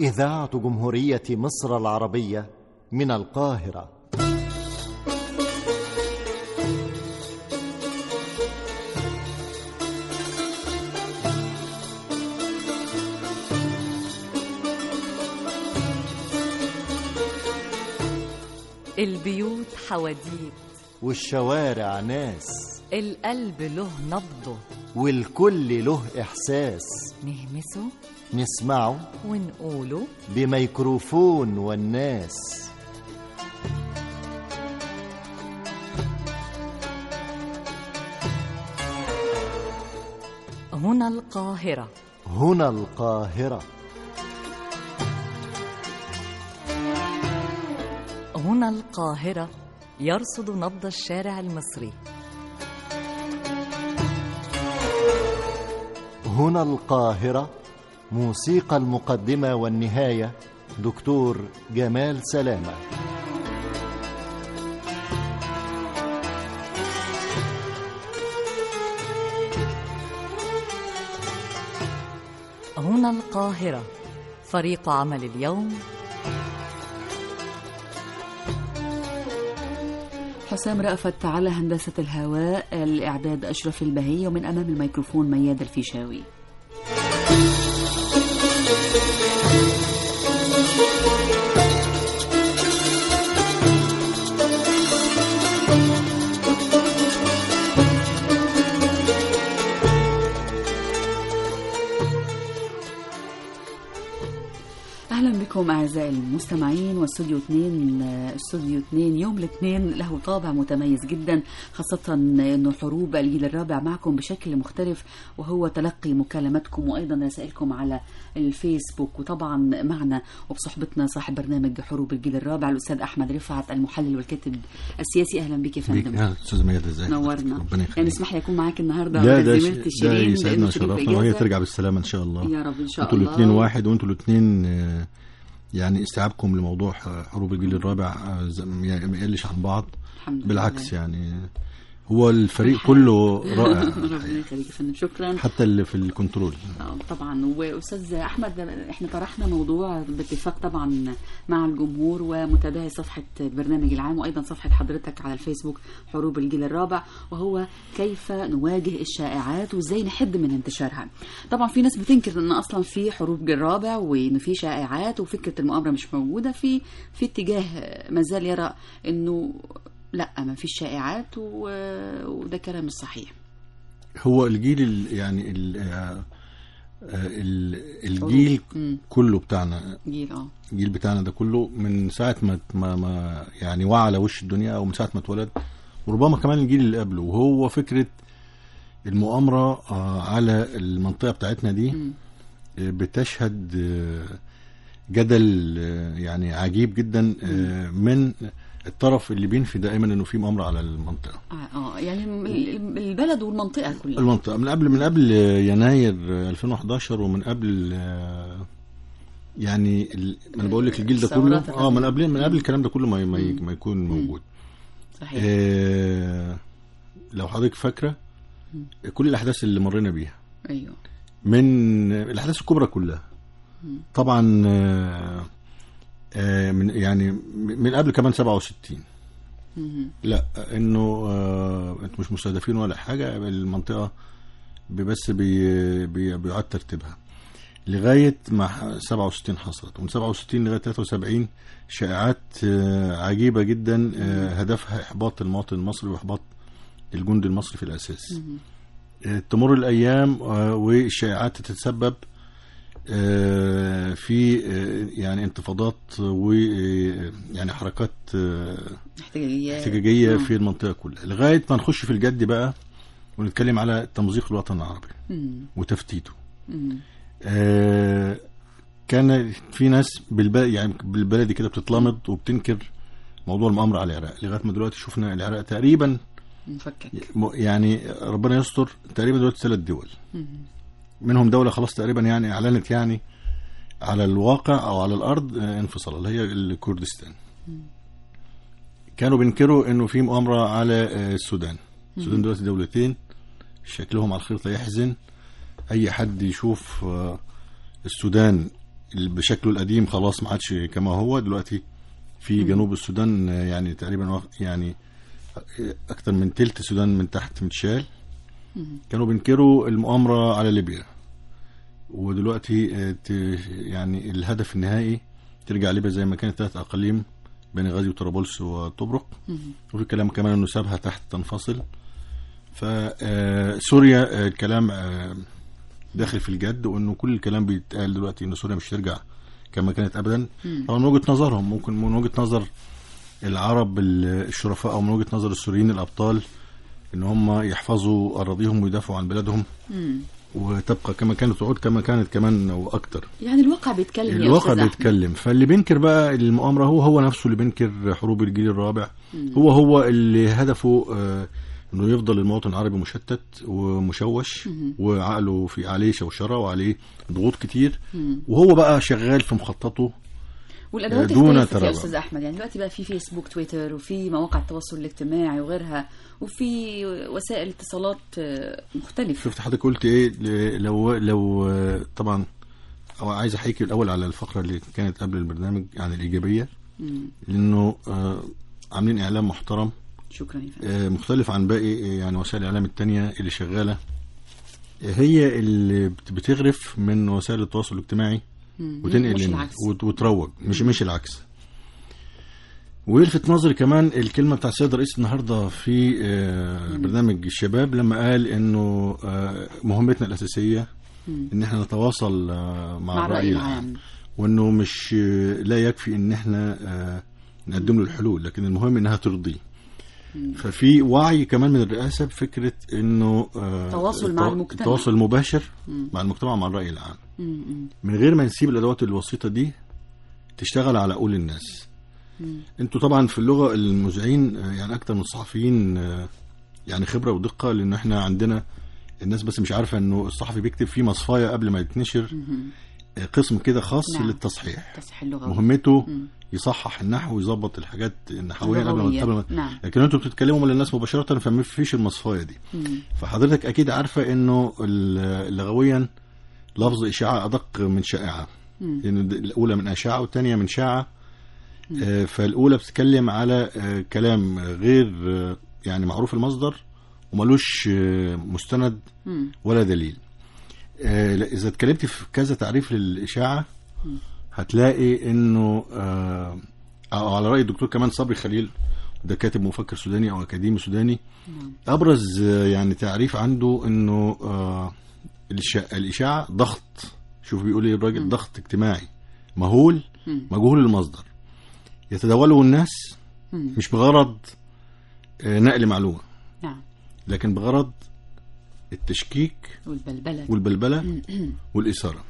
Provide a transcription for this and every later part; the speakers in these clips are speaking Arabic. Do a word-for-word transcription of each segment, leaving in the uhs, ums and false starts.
إذاعة جمهورية مصر العربية من القاهرة. البيوت حواديت والشوارع ناس، القلب له نبضه والكل له إحساس، نهمسه نسمعه ونقوله بميكروفون والناس. هنا القاهرة، هنا القاهرة، هنا القاهرة يرصد نبض الشارع المصري. هنا القاهرة، موسيقى المقدمة والنهاية دكتور جمال سلامة. هنا القاهرة، فريق عمل اليوم: حسام رأفت على هندسة الهواء، الإعداد أشرف البهي، ومن أمام الميكروفون مياد الفيشاوي. أهلا بكم أعزائي المستمعين. واستوديو اثنين استوديو اثنين يوم الاثنين له طابع متميز جدا، خاصة أنه حروب الجيل الرابع معكم بشكل مختلف، وهو تلقي مكالماتكم وأيضا رسائلكم على الفيسبوك. وطبعا معنا وبصحبتنا صاحب برنامج حروب الجيل الرابع الأستاذ أحمد رفعت، المحلل والكاتب السياسي. أهلا بك يا فندم. يا أستاذ مياد، ازيك؟ نورنا. يعني اسمح لي أكون معاك النهارده. لا ده ده يسعدنا وشرفنا، وهي ترجع بالسلامة إن شاء الله يا رب. إن شاء الله. انتوا الاثنين واحد، وانتوا الاثنين يعني استيعابكم لموضوع حروب الجيل الرابع ما يقلش عن بعض، بالعكس يعني هو الفريق كله رائع. ربنا يخليك يا فندم، شكرا. حتى اللي في الكنترول طبعا. واستاذ احمد، احنا طرحنا موضوع باتفاق طبعا مع الجمهور ومتابعي صفحه البرنامج العام، وايضا صفحه حضرتك على الفيسبوك حروب الجيل الرابع، وهو كيف نواجه الشائعات وازاي نحد من انتشارها. طبعا في ناس بتنكر ان اصلا في حروب جيل رابع وان في شائعات وفكره المؤامره مش موجوده، في في اتجاه ما زال يرى انه لا، ما فيش شائعات، وده كلام مش صحيح. هو الجيل يعني ال الجيل كله بتاعنا، جيل اه الجيل بتاعنا ده كله من ساعة ما ما يعني وعى على وش الدنيا، او من ساعة ما اتولد، وربما كمان الجيل اللي قبله. وهو فكرة المؤامرة على المنطقة بتاعتنا دي بتشهد جدل يعني عجيب جدا من الطرف اللي بينفي دائما انه في مؤامره على المنطقه. اه يعني البلد والمنطقه كلها. المنطقه من قبل من قبل يناير ألفين وأحد عشر، ومن قبل يعني انا بقول لك الجيل ده كله اه من قبل من قبل الكلام ده كله ما ما يكون موجود. صحيح. آه لو حضرتك فاكره كل الاحداث اللي مرينا بيها، ايوه، من الاحداث الكبرى كلها طبعا، آه آه من يعني من قبل كمان سبعة وستين. لا انه آه انتوا مش مستهدفين ولا حاجه، المنطقه بس بي بي بيعاد ترتيبها لغايه ما سبعة وستين حصلت، ومن سبعة وستين لغايه ثلاثة وسبعين شائعات آه عجيبه جدا، آه هدفها احباط المواطن المصري واحباط الجند المصري في الاساس. آه تمر الايام آه والشائعات تتسبب في يعني انتفاضات ويعني حركات احتجاجية, احتجاجية في المنطقة كلها، لغاية ما نخش في الجد بقى ونتكلم على تمزيق الوطن العربي وتفتيته. آه كان في ناس بالبلد يعني بالبلدي كده بتتلمض وبتنكر موضوع المؤامرة على العراق، لغاية ما دلوقتي شفنا العراق تقريبا مفكك، يعني ربنا يستر، تقريبا دلوقتي ثلاث دول منهم دولة خلاص تقريبا يعني اعلنت يعني على الواقع او على الارض انفصال، اللي هي الكردستان. كانوا بينكروا انه في مؤامرة على السودان. السودان دلوقتي دولتين شكلهم على الخريطة يحزن اي حد يشوف السودان بشكله القديم خلاص ما عادش كما هو دلوقتي. في جنوب السودان يعني تقريبا يعني اكتر من تلت السودان من تحت متشال. كانوا بينكروا المؤامرة على ليبيا، ودلوقتي يعني الهدف النهائي ترجع ليبيا زي ما كانت ثلاث اقاليم بنغازي وطرابلس وطبرق. وفي كلام كمان انه سابها تحت تنفصل. فسوريا الكلام داخل في الجد، وانه كل الكلام بيتقال دلوقتي ان سوريا مش ترجع كما كانت ابدا. طبعا من وجهة نظرهم، ممكن من وجهة نظر العرب الشرفاء او من وجهة نظر السوريين الابطال ان هم يحفظوا اراضيهم ويدافعوا عن بلادهم وتبقى كما كانت تعود كما كانت كمان واكتر. يعني الواقع بيتكلم، الواقع بيتكلم. فاللي بينكر بقى المؤامرة هو هو نفسه اللي بينكر حروب الجيل الرابع. مم. هو هو اللي هدفه آه انه يفضل المواطن العربي مشتت ومشوش، مم. وعقله في عليه شوشرة وعليه ضغوط كتير. مم. وهو بقى شغال في مخططه والادوات دون اختلفت يا استاذ احمد. يعني دلوقتي بقى في فيسبوك، تويتر، وفي مواقع التواصل الاجتماعي وغيرها، وفي وسائل اتصالات مختلفه. شفت حضرتك قلت ايه؟ لو لو طبعا عايز احكي الاول على الفقره اللي كانت قبل البرنامج عن الايجابيه، مم. لانه عاملين اعلام محترم. شكرا يا فندم. مختلف عن باقي يعني وسائل الاعلام التانية اللي شغاله، هي اللي بتغرف من وسائل التواصل الاجتماعي وتنقل وتروج، مش مش العكس. ويلفت نظري كمان الكلمه بتاع السيد الرئيس النهارده في برنامج الشباب لما قال انه مهمتنا الاساسيه ان احنا نتواصل مع, مع الراي العام، وانه مش لا يكفي ان احنا نقدم له الحلول، لكن المهم انها ترضيه. ففي وعي كمان من الرئاسه بفكره انه تواصل مع المجتمع، التواصل المباشر مع المجتمع مع الراي العام، من غير ما نسيب الادوات الوسيطه دي تشتغل على قول الناس. انتوا طبعا في اللغه المذيعين يعني اكتر من الصحفيين يعني خبره ودقه، لان احنا عندنا الناس بس مش عارفه انه الصحفي بيكتب فيه مصفايه قبل ما يتنشر قسم كده خاص. نعم. للتصحيح، تصحيح اللغه، مهمته مم. يصحح النحو ويظبط الحاجات النحويه قبل ما تقبل. نعم. لكن انتوا بتتكلموا للناس مباشره فما فيش المصفايه دي. مم. فحضرتك اكيد عارفه انه لغويا لفظ اشاعه ادق من شائعه، لان يعني الاولى من اشاعه والثانيه من شاعه. آه فالاولى بتتكلم على آه كلام غير آه يعني معروف المصدر وملوش آه مستند مم. ولا دليل. آه اذا اتكلمت في كذا تعريف للاشاعه مم. هتلاقي انه آه على رأي الدكتور كمان صبري خليل، ده كاتب مفكر سوداني او اكاديمي سوداني، ابرز آه يعني تعريف عنده انه آه الاشاعة ضغط، شوف بيقول ايه الراجل، ضغط اجتماعي مهول مجهول المصدر يتداوله الناس مش بغرض آه نقل معلومة، لكن بغرض التشكيك والبلبلة والبلبلة والإثارة.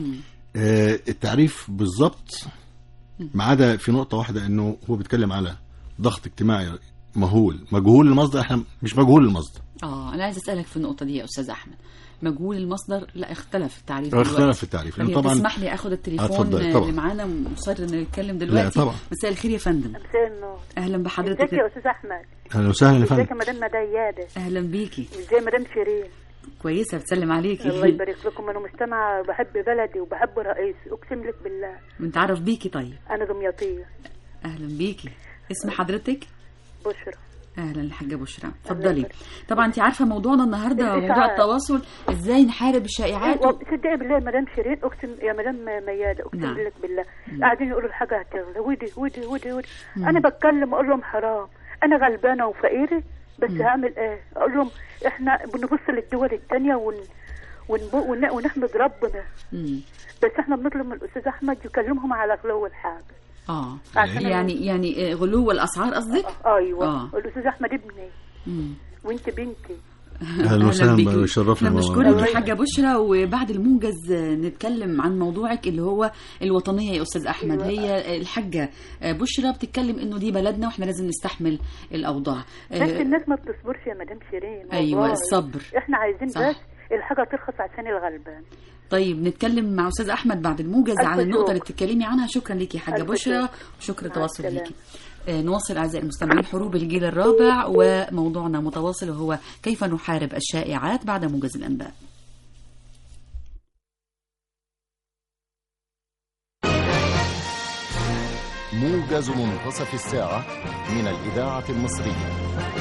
آه التعريف بالضبط، ما عدا في نقطة واحدة انه هو بيتكلم على ضغط اجتماعي مهول مجهول المصدر. احنا مش مجهول المصدر. اه انا عايز اسالك في النقطة دي يا استاذ احمد. مجهول المصدر لا اختلف التعريف دلوقتي. اختلف التعريف لانه طبعا تسمح لي اخد التليفون اللي معانا مصر ان نتكلم دلوقتي. لا طبعا. مساء الخير يا فندم. مساء النور. اهلا بحضرتك. ازيك يا استاذ احمد؟ اهلا وسهلا يا فندم. ازيك يا مدام مدياده؟ اهلا بيكي. ازي مدام شيرين؟ كويسه، بتسلم عليكي. الله يبارك لكم. انا مستمعه وبحب بلدي وبحب رئيسي، اقسم لك بالله. بنتعرف بيكي. طيب انا دمياطيه. اهلا بيكي. اسم حضرتك؟ بشرى. اهلا الحاجه بشرى، اتفضلي. طبعا انت عارفه موضوعنا النهارده موضوع التواصل، ازاي نحارب الشائعات. و... تصدقي بالله يا مدام شيرين، اقسم يا مدام مياده، اقسم نعم. لك بالله قاعدين يقولوا الحاجه هتغلى، ودي ودي ودي, ودي. انا بتكلم اقول لهم حرام، انا غلبانه وفقيره بس مم. هعمل ايه؟ اقول لهم احنا بنبص للدول الثانيه ون... ون... ون... ونحمد ربنا. مم. بس احنا بنطلب من الاستاذ احمد يكلمهم على غلو الحاجه. اه يعني يعني غلو الاسعار قصدك؟ آه ايوه. آه. الاستاذ احمد ابني مم. وانت بنتي. اهلا وسهلا، شرفنا. بنشكرك يا حاجه بشرى. وبعد الموجز نتكلم عن موضوعك اللي هو الوطنيه يا استاذ احمد. هي الحاجه بشرى بتتكلم انه دي بلدنا واحنا لازم نستحمل الاوضاع. بس الناس ما بتصبرش يا مدام شيرين. ايوه الصبر. احنا عايزين صح. بس الحاجه ترخص عشان الغلبان. طيب نتكلم مع استاذ احمد بعد الموجز عن النقطه اللي بتتكلمي عنها. شكرا ليكي يا حاجه بشرى، وشكرا التواصل ليكي. آه نواصل اعزائي المستمعين حروب الجيل الرابع، وموضوعنا متواصل وهو كيف نحارب الشائعات بعد موجز الانباء. موجز منتصف الساعة من الإذاعة المصرية.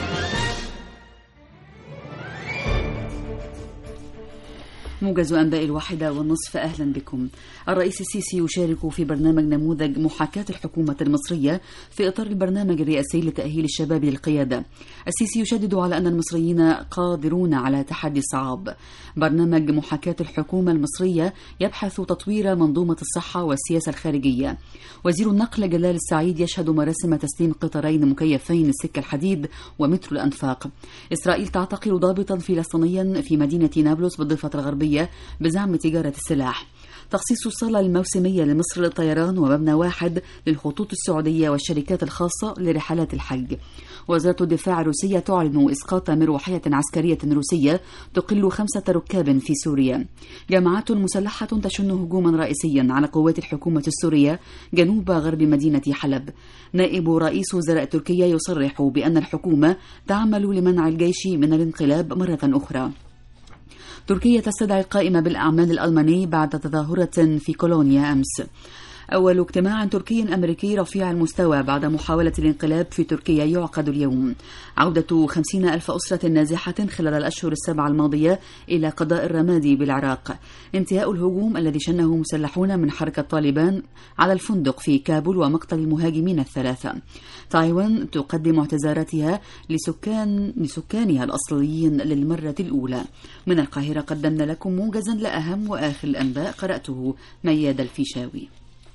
موجز أنباء الواحدة والنصف. أهلا بكم. الرئيس السيسي يشارك في برنامج نموذج محاكاة الحكومة المصرية في إطار البرنامج الرئاسي لتأهيل الشباب للقيادة. السيسي يشدد على أن المصريين قادرون على تحدي الصعاب. برنامج محاكاة الحكومة المصرية يبحث تطوير منظومة الصحة والسياسة الخارجية. وزير النقل جلال السعيد يشهد مراسم تسليم قطارين مكيفين السكة الحديد ومترو الأنفاق. إسرائيل تعتقل ضابطا فلسطينيا في مدينة نابلس بالضفة الغربية بزعم تجارة السلاح. تخصيص الصالة الموسمية لمصر للطيران ومبنى واحد للخطوط السعودية والشركات الخاصة لرحلات الحج. وزارة الدفاع الروسية تعلن إسقاط مروحية عسكرية روسية تقل خمسة ركاب في سوريا. جماعات مسلحة تشن هجوما رئيسيا على قوات الحكومة السورية جنوب غرب مدينة حلب. نائب رئيس وزراء تركيا يصرح بأن الحكومة تعمل لمنع الجيش من الانقلاب مرة أخرى. تركيا تستدعي القائمة بالأعمال الألماني بعد تظاهرة في كولونيا أمس. أول اجتماع تركي أمريكي رفيع المستوى بعد محاولة الانقلاب في تركيا يعقد اليوم. عودة خمسين ألف أسرة نازحة خلال الأشهر السبعة الماضية إلى قضاء الرمادي بالعراق. انتهاء الهجوم الذي شنه مسلحون من حركة طالبان على الفندق في كابول ومقتل المهاجمين الثلاثة. تايوان تقدم اعتذاراتها لسكان لسكانها الأصليين للمرة الأولى. من القاهرة قدمنا لكم موجزا لأهم وآخر الأنباء، قرأته مياد الفيشاوي.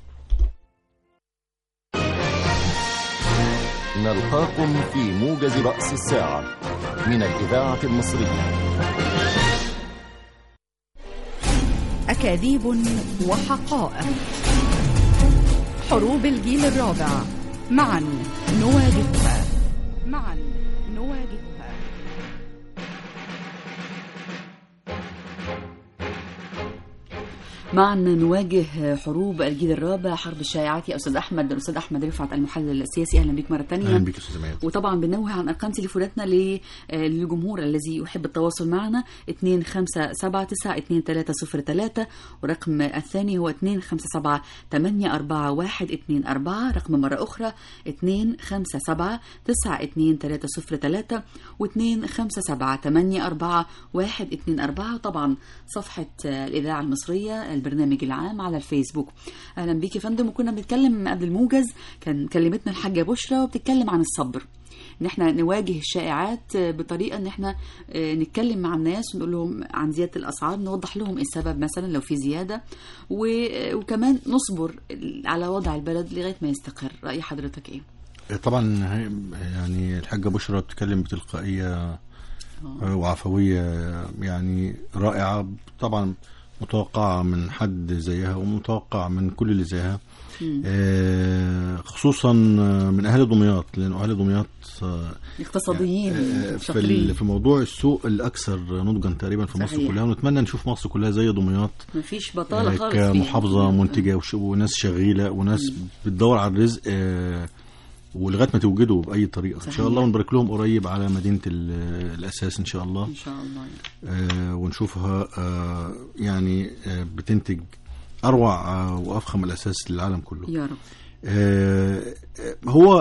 نلقاكم في موجز رأس الساعة من الإذاعة المصرية. أكاذيب وحقائق، حروب الجيل الرابع، معا نواجهها معا نواجهها. معا نواجه حروب الجيل الرابع، حرب الشائعات. يا أستاذ أحمد، الأستاذ أحمد رفعت المحلل السياسي، أهلا بك مرة ثانية. أهلا بك أستاذ مياد. وطبعا بنوه عن أرقام تليفوناتنا للجمهور الذي يحب التواصل معنا اثنين خمسة سبعة تسعة اثنين ثلاثة صفر ثلاثة، ورقم الثاني هو اثنين خمسة سبعة ثمانية أربعة واحد اثنين أربعة، رقم مرة أخرى اثنين خمسة سبعة تسعة اثنين ثلاثة صفر ثلاثة واثنين خمسة سبعة ثمانية أربعة واحد اثنين أربعة. طبعا صفحة الإذاعة المصرية البرنامج العام على الفيسبوك. اهلا بيك يا فندم. وكنا بنتكلم قبل الموجز، كان كلمتنا الحاجه بشرى وبتتكلم عن الصبر، ان احنا نواجه الشائعات بطريقه ان احنا نتكلم مع الناس ونقول لهم عن زياده الاسعار، نوضح لهم ايه السبب مثلا لو في زياده، وكمان نصبر على وضع البلد لغايه ما يستقر. راي حضرتك ايه؟ طبعا يعني الحاجه بشرى بتتكلم بتلقائيه وعفويه يعني رائعه، طبعا متوقع من حد زيها ومتوقع من كل اللي زيها، آه خصوصا من اهل دمياط، لان اهل دمياط اقتصاديين آه في في موضوع السوق الاكثر نضجا تقريبا في مصر كلها، ونتمنى نشوف مصر كلها زي دمياط، مفيش بطاله آه خالص، كمحافظه منتجه وناس شغيله وناس مم. بتدور على الرزق آه ولغايه ما توجدوا باي طريقه. صحيح. ان شاء الله، ونبارك لهم قريب على مدينه الاساس ان شاء الله، ان شاء الله آه ونشوفها آه يعني آه بتنتج اروع آه وافخم الاساس للعالم كله يا رب. آه هو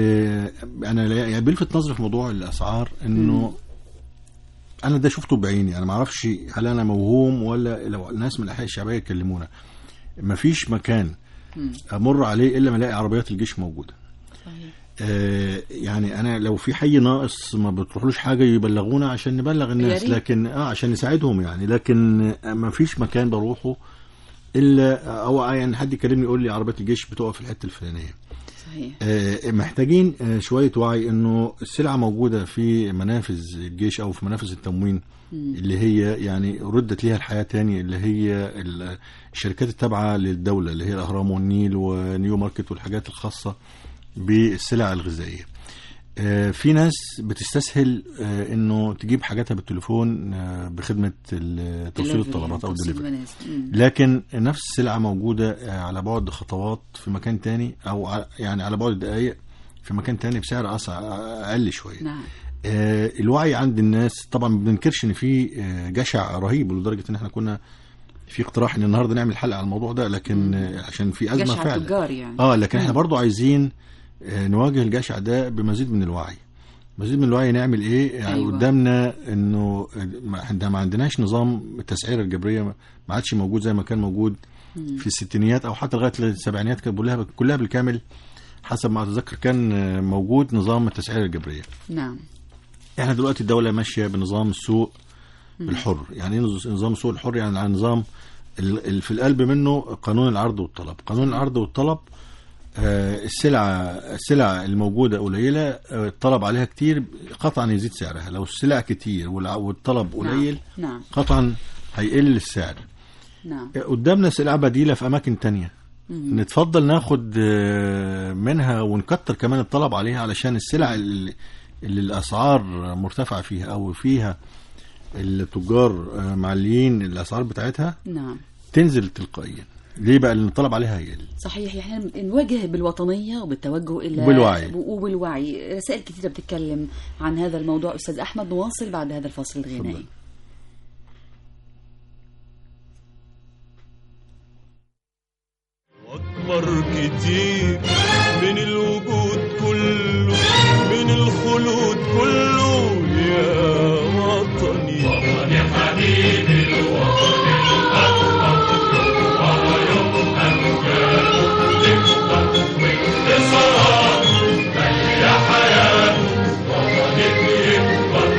انا يعني بيلفت نظري في موضوع الاسعار انه انا ده شفته بعيني، انا ما اعرفش هل انا موهوم ولا لو الناس من الاحياء الشعبيه يكلمونا. مفيش مكان مم. امر عليه الا ما الاقي عربيات الجيش موجوده. آه يعني انا لو في حي ناقص ما بتروحلوش حاجه يبلغونا عشان نبلغ الناس، لكن اه عشان نساعدهم يعني، لكن ما فيش مكان بروحه الا او يعني حد يكلمني يقول لي عربيات الجيش بتقف في الحته الفلانيه. صحيح. آه محتاجين آه شويه وعي انه السلعه موجوده في منافذ الجيش او في منافذ التموين مم. اللي هي يعني ردت ليها الحياه تاني، اللي هي الشركات التابعه للدوله اللي هي الاهرام والنيل ونيو ماركت والحاجات الخاصه بالسلع الغذائيه. آه في ناس بتستسهل آه انه تجيب حاجاتها بالتليفون آه بخدمه توصيل الطلبات او الدليفري، لكن نفس السلعه موجوده آه على بعد خطوات في مكان تاني، او يعني على بعد دقائق في مكان تاني بسعر اقل شويه. نعم. آه الوعي عند الناس طبعا ما بننكرش ان في آه جشع رهيب، لدرجه ان احنا كنا في اقتراح ان النهارده نعمل حلقه على الموضوع ده، لكن آه، عشان في ازمه جشع فعلا التجار يعني. اه لكن احنا برضو عايزين آه، نواجه الجشع ده بمزيد من الوعي. مزيد من الوعي نعمل ايه يعني؟ أيوة. قدامنا انه ما- احنا ما عندناش نظام التسعيره الجبريه، ما عادش موجود زي ما كان موجود في الستينيات او حتى لغايه السبعينيات، كانت كلها كلها بالكامل حسب ما اتذكر كان آه، موجود نظام التسعيره الجبريه. نعم. احنا دلوقتي الدوله ماشيه بنظام السوق الحر. يعني ايه نظام السوق الحر؟ يعني على نظام ال- ال- في القلب منه قانون العرض والطلب. قانون العرض والطلب آه، السلعه السلع الموجوده قليله، آه، الطلب عليها كتير، قطعا يزيد سعرها. لو السلع كتير والع- والطلب قليل نعم. قطعا هيقل السعر. نعم. قدامنا سلع بديله في اماكن تانية، مم. نتفضل ناخد آه، منها ونكتر كمان الطلب عليها، علشان السلع اللي, اللي الاسعار مرتفعه فيها او فيها التجار آه، معليين الاسعار بتاعتها نعم. تنزل تلقائيا. ليه بقى؟ لان الطلب عليها هيقل. صحيح. احنا نواجه بالوطنيه وبالتوجه الى وبالوعي. وبالوعي. رسائل كثيره بتتكلم عن هذا الموضوع. استاذ احمد، نواصل بعد هذا الفاصل الغنائي. اتفضل. أكبر كتير من الوجود كله، من الخلود كله يا وطني. وطني حبيبي الوطن الأكبر، وهو يوم أمجاد تكبر وانتصارات مالية حياته. وطني بيكبر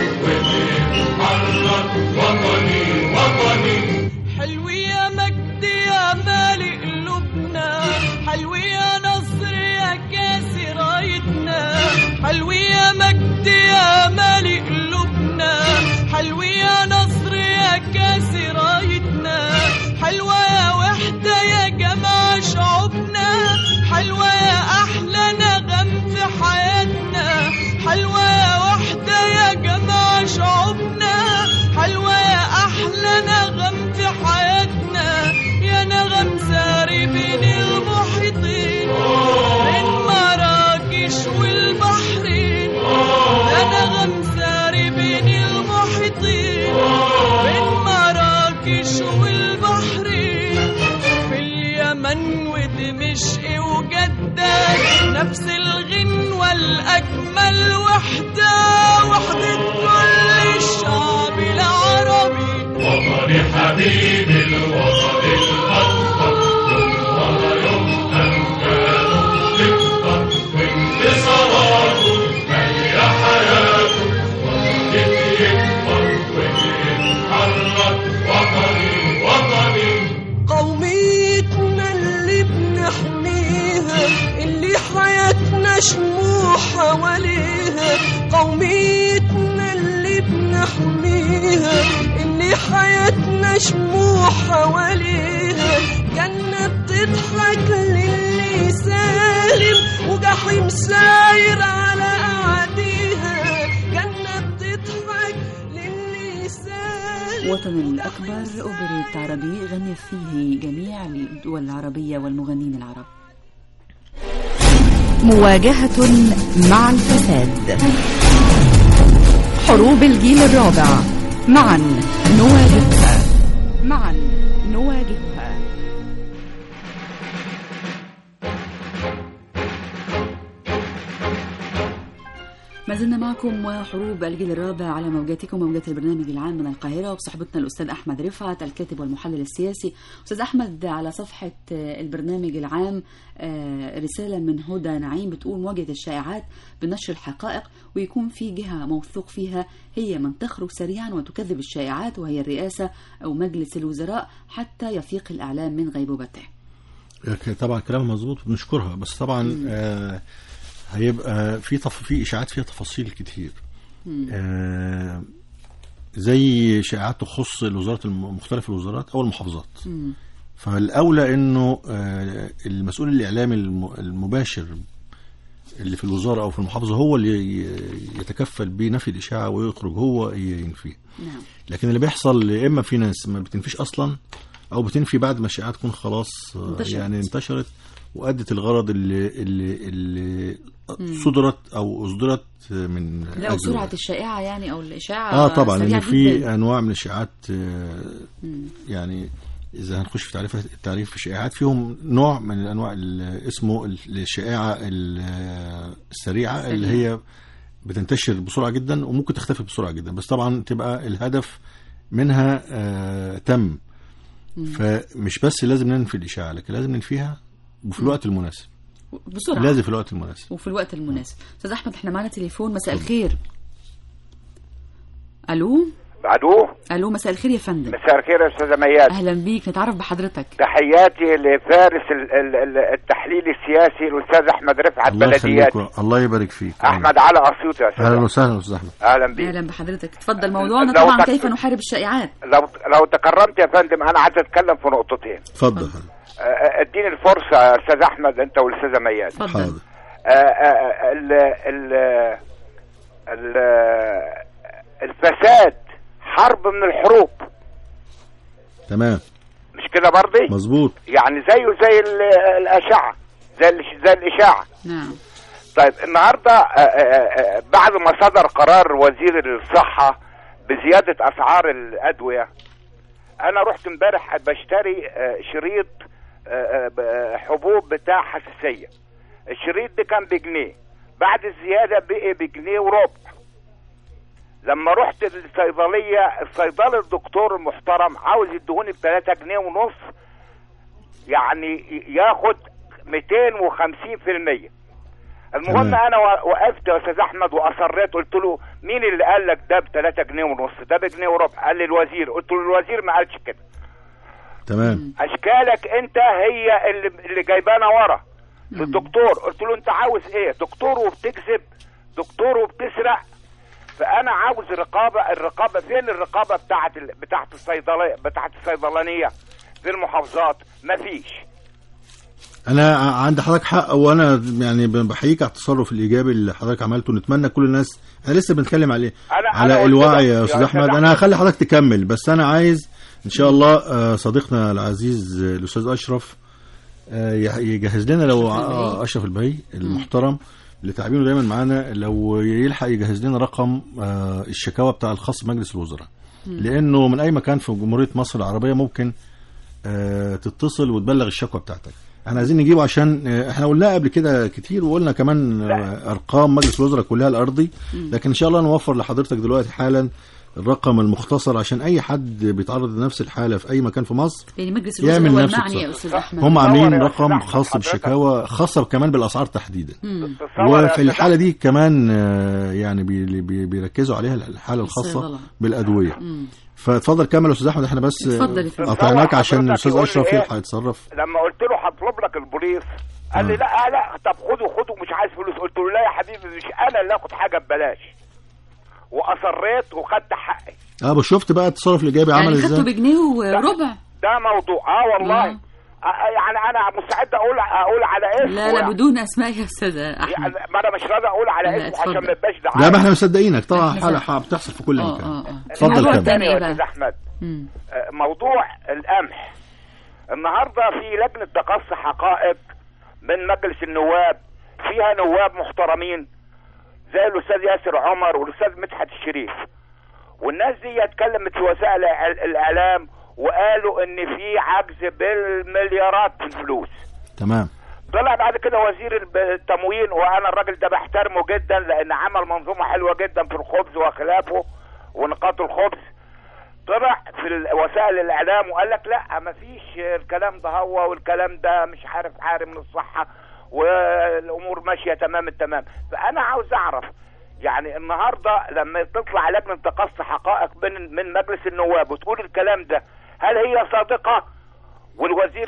وبيتحرك، وطني وطني. حلو يا مجد يا مالي قلوبنا، حلو يا نصر يا كاسي رايتنا، حلو يا مجد يا مالي قلوبنا، حلو يا نصر يا كاسي رايتنا، حلوة يا وحدة يا جماعة شعوبنا، حلوة يا أحلى نغم في حياتنا، حلوة يا وحدة يا جماعة شعوبنا، حلوة يا أحلى نغم في حياتنا، يا نغم ساري بين المحيطين، بين مراكش والبحرين، يا نغم ساري بين المحيطين، بين مراكش والبحرين، في اليمن ودمشق وجدة، نفس الغنوة الأجمل وحدة، وحدة كل الشعب العربي. وطني حبيبي الوطن الأكبر، وهو يوم أمجاده تكبر وانتصاراته مالية حياته. وطني بيكبر وبيتحرك، وطني وطني. قوميتنا اللي بنحميها، اللي حياتنا شموع حواليها، قوميتنا اللي بنحميها، اللي حياتنا شموع حواليها، جنة بتضحك للي سالم، وجحيم ساير على أعاديها، جنة بتضحك للي سالم. وطن الأكبر أوبريت عربي غني فيه جميع الدول العربية والمغنين العرب. مواجهة مع الفساد، حروب الجيل الرابع، معا نواجهها، معا نواجهها. ما زلنا معكم وحروب الجيل الرابع على موجاتكم، موجات البرنامج العام من القاهرة، وبصحبتنا الأستاذ أحمد رفعت الكاتب والمحلل السياسي. أستاذ أحمد، على صفحة البرنامج العام رسالة من هدى نعيم بتقول: مواجهة الشائعات بنشر الحقائق، ويكون في جهة موثوق فيها هي من تخرج سريعا وتكذب الشائعات، وهي الرئاسة أو مجلس الوزراء، حتى يفيق الإعلام من غيبوبته. طبعا كلام مظبوط بنشكرها، بس طبعا آه هيبقى في طف... في اشاعات فيها تفاصيل كتير، آه زي شائعات تخص الوزارات المختلف الوزارات او المحافظات. مم. فالاولى انه آه المسؤول الاعلامي المباشر اللي في الوزاره او في المحافظه هو اللي يتكفل بنفي الاشاعه ويخرج هو ينفيه. نعم. لكن اللي بيحصل يا اما في ناس ما بتنفيش اصلا، او بتنفي بعد ما الشائعات تكون خلاص انتشرت. يعني انتشرت وأدت الغرض اللي اللي, اللي صدرت أو أصدرت من لا سرعة الشائعة يعني أو الإشاعة. آه طبعا إن في أنواع من الشائعات يعني اذا هنخش في تعريف التعريف في الشائعات، فيهم نوع من الانواع اللي اسمه الشائعه السريعه اللي هي بتنتشر بسرعه جدا وممكن تختفي بسرعه جدا، بس طبعا تبقى الهدف منها آه تم. فمش بس لازم ننفي الاشاعه، لكن لازم ننفيها وفي الوقت المناسب بسرعه، لازم في الوقت المناسب وفي الوقت المناسب. استاذ احمد احنا معنا تليفون. مساء الخير. الو الو الو مساء الخير يا فندم. مساء الخير يا استاذه مياد. اهلا بيك، نتعرف بحضرتك. تحياتي لفارس التحليل السياسي الاستاذ احمد رفعت بلدياتي. الله يبارك فيك. احمد على اسيوط يا استاذ. اهلا وسهلا استاذ احمد. اهلا بيك. اهلا بحضرتك. اتفضل. موضوعنا طبعا تك... كيف نحارب الشائعات. لو لو تكرمت يا فندم انا عايز اتكلم في نقطتين. اتفضل. اديني الفرصه يا استاذ احمد انت والاستاذه مياد. اتفضل. ال ال ال الفساد حرب من الحروب. تمام. مش كده برضه؟ مظبوط. يعني زيه زي الاشعه، زي زي الاشاعه. نعم. طيب النهارده بعد ما صدر قرار وزير الصحه بزياده اسعار الادويه، انا رحت امبارح بشتري شريط حبوب بتاع حساسيه. الشريط ده كان بجنيه، بعد الزياده بقي بجنيه وربع. لما رحت الصيدليه الصيدلي الدكتور المحترم عاوز يدهوني بثلاثة جنيه ونص، يعني ياخد مئتين وخمسين في المية. المهم مم. انا وقفت يا استاذ احمد واصريت، قلت له مين اللي قال لك ده بثلاثة جنيه ونص؟ ده بجنيه وربع. قال لي الوزير. قلت له الوزير ما قالش كده. تمام. اشكالك انت هي اللي اللي جايبانا ورا الدكتور. قلت له انت عاوز ايه؟ دكتور وبتكذب، دكتور وبتسرق. فانا عاوز رقابه. الرقابه فين؟ الرقابه بتاعه ال... بتاعه الصيدليه بتاعه الصيدلانيه في المحافظات مفيش. انا عند حضرتك حق، وانا يعني بحييك على التصرف الايجابي اللي حضرتك عملته. نتمنى كل الناس انا لسه بنتكلم عليه أنا على أنا الوعي يا استاذ احمد. انا هخلي حضرتك تكمل، بس انا عايز ان شاء الله صديقنا العزيز الاستاذ اشرف يجهز لنا، لو اشرف البهي المحترم اللي تعبينه دايما معانا، لو يلحق يجهز لنا رقم الشكاوى بتاع الخاص بمجلس الوزراء، لانه من اي مكان في جمهوريه مصر العربيه ممكن تتصل وتبلغ الشكوى بتاعتك. احنا عايزين نجيبه عشان احنا قلناها قبل كده كتير، وقلنا كمان ارقام مجلس الوزراء كلها الارضي، لكن ان شاء الله نوفر لحضرتك دلوقتي حالا الرقم المختصر عشان اي حد بيتعرض لنفس الحاله في اي مكان في مصر يعني مجلس الوزراء هو المعني يا استاذ احمد. هم عاملين رقم خاص بشكاوى خاصه كمان بالاسعار تحديدا، وفي الحاله دي كمان يعني بي بي بيركزوا عليها الحاله الخاصه بالادويه. فاتفضل كمل يا استاذ احمد، احنا بس قطعناك عشان الاستاذ اشرف يلحق يتصرف. لما قلت له هطلب لك البوليس قال لي لا لا طب خده خده مش عايز فلوس. قلت له لا يا حبيبي مش انا اللي اخد حاجه ببلاش، واصريت وخدت حقي. اه بس شفت بقى التصرف الايجابي عمل ازاي؟ يعني خدته بجنيه وربع. ده موضوع اه والله آه. يعني انا مستعد اقول اقول على اسمه. لا لا بدون اسماء يا استاذ احمد. يعني ما انا مش راضي اقول على اسمه عشان ما يبقاش دعايه. لا ما احنا مصدقينك طبعا، حاله بتحصل في كل مكان. اتفضل كمل يا استاذ احمد. موضوع القمح النهارده في لجنه تقصي حقائق من مجلس النواب، فيها نواب محترمين زي الاستاذ ياسر عمر والاستاذ مدحت الشريف، والناس دي اتكلمت في وسائل الاعلام وقالوا ان في عجز بالمليارات في الفلوس. تمام. طلع بعد كده وزير التموين، وانا الراجل ده بحترمه جدا لان عمل منظومه حلوه جدا في الخبز وخلافه ونقاط الخبز. طلع في وسائل الاعلام وقال لك لا ما فيش الكلام ده، هو والكلام ده مش عارف عارف من الصحه والامور ماشيه تمام التمام. فانا عاوز اعرف يعني النهارده لما تطلع لجنه تقصي حقائق من من مجلس النواب وتقول الكلام ده، هل هي صادقه والوزير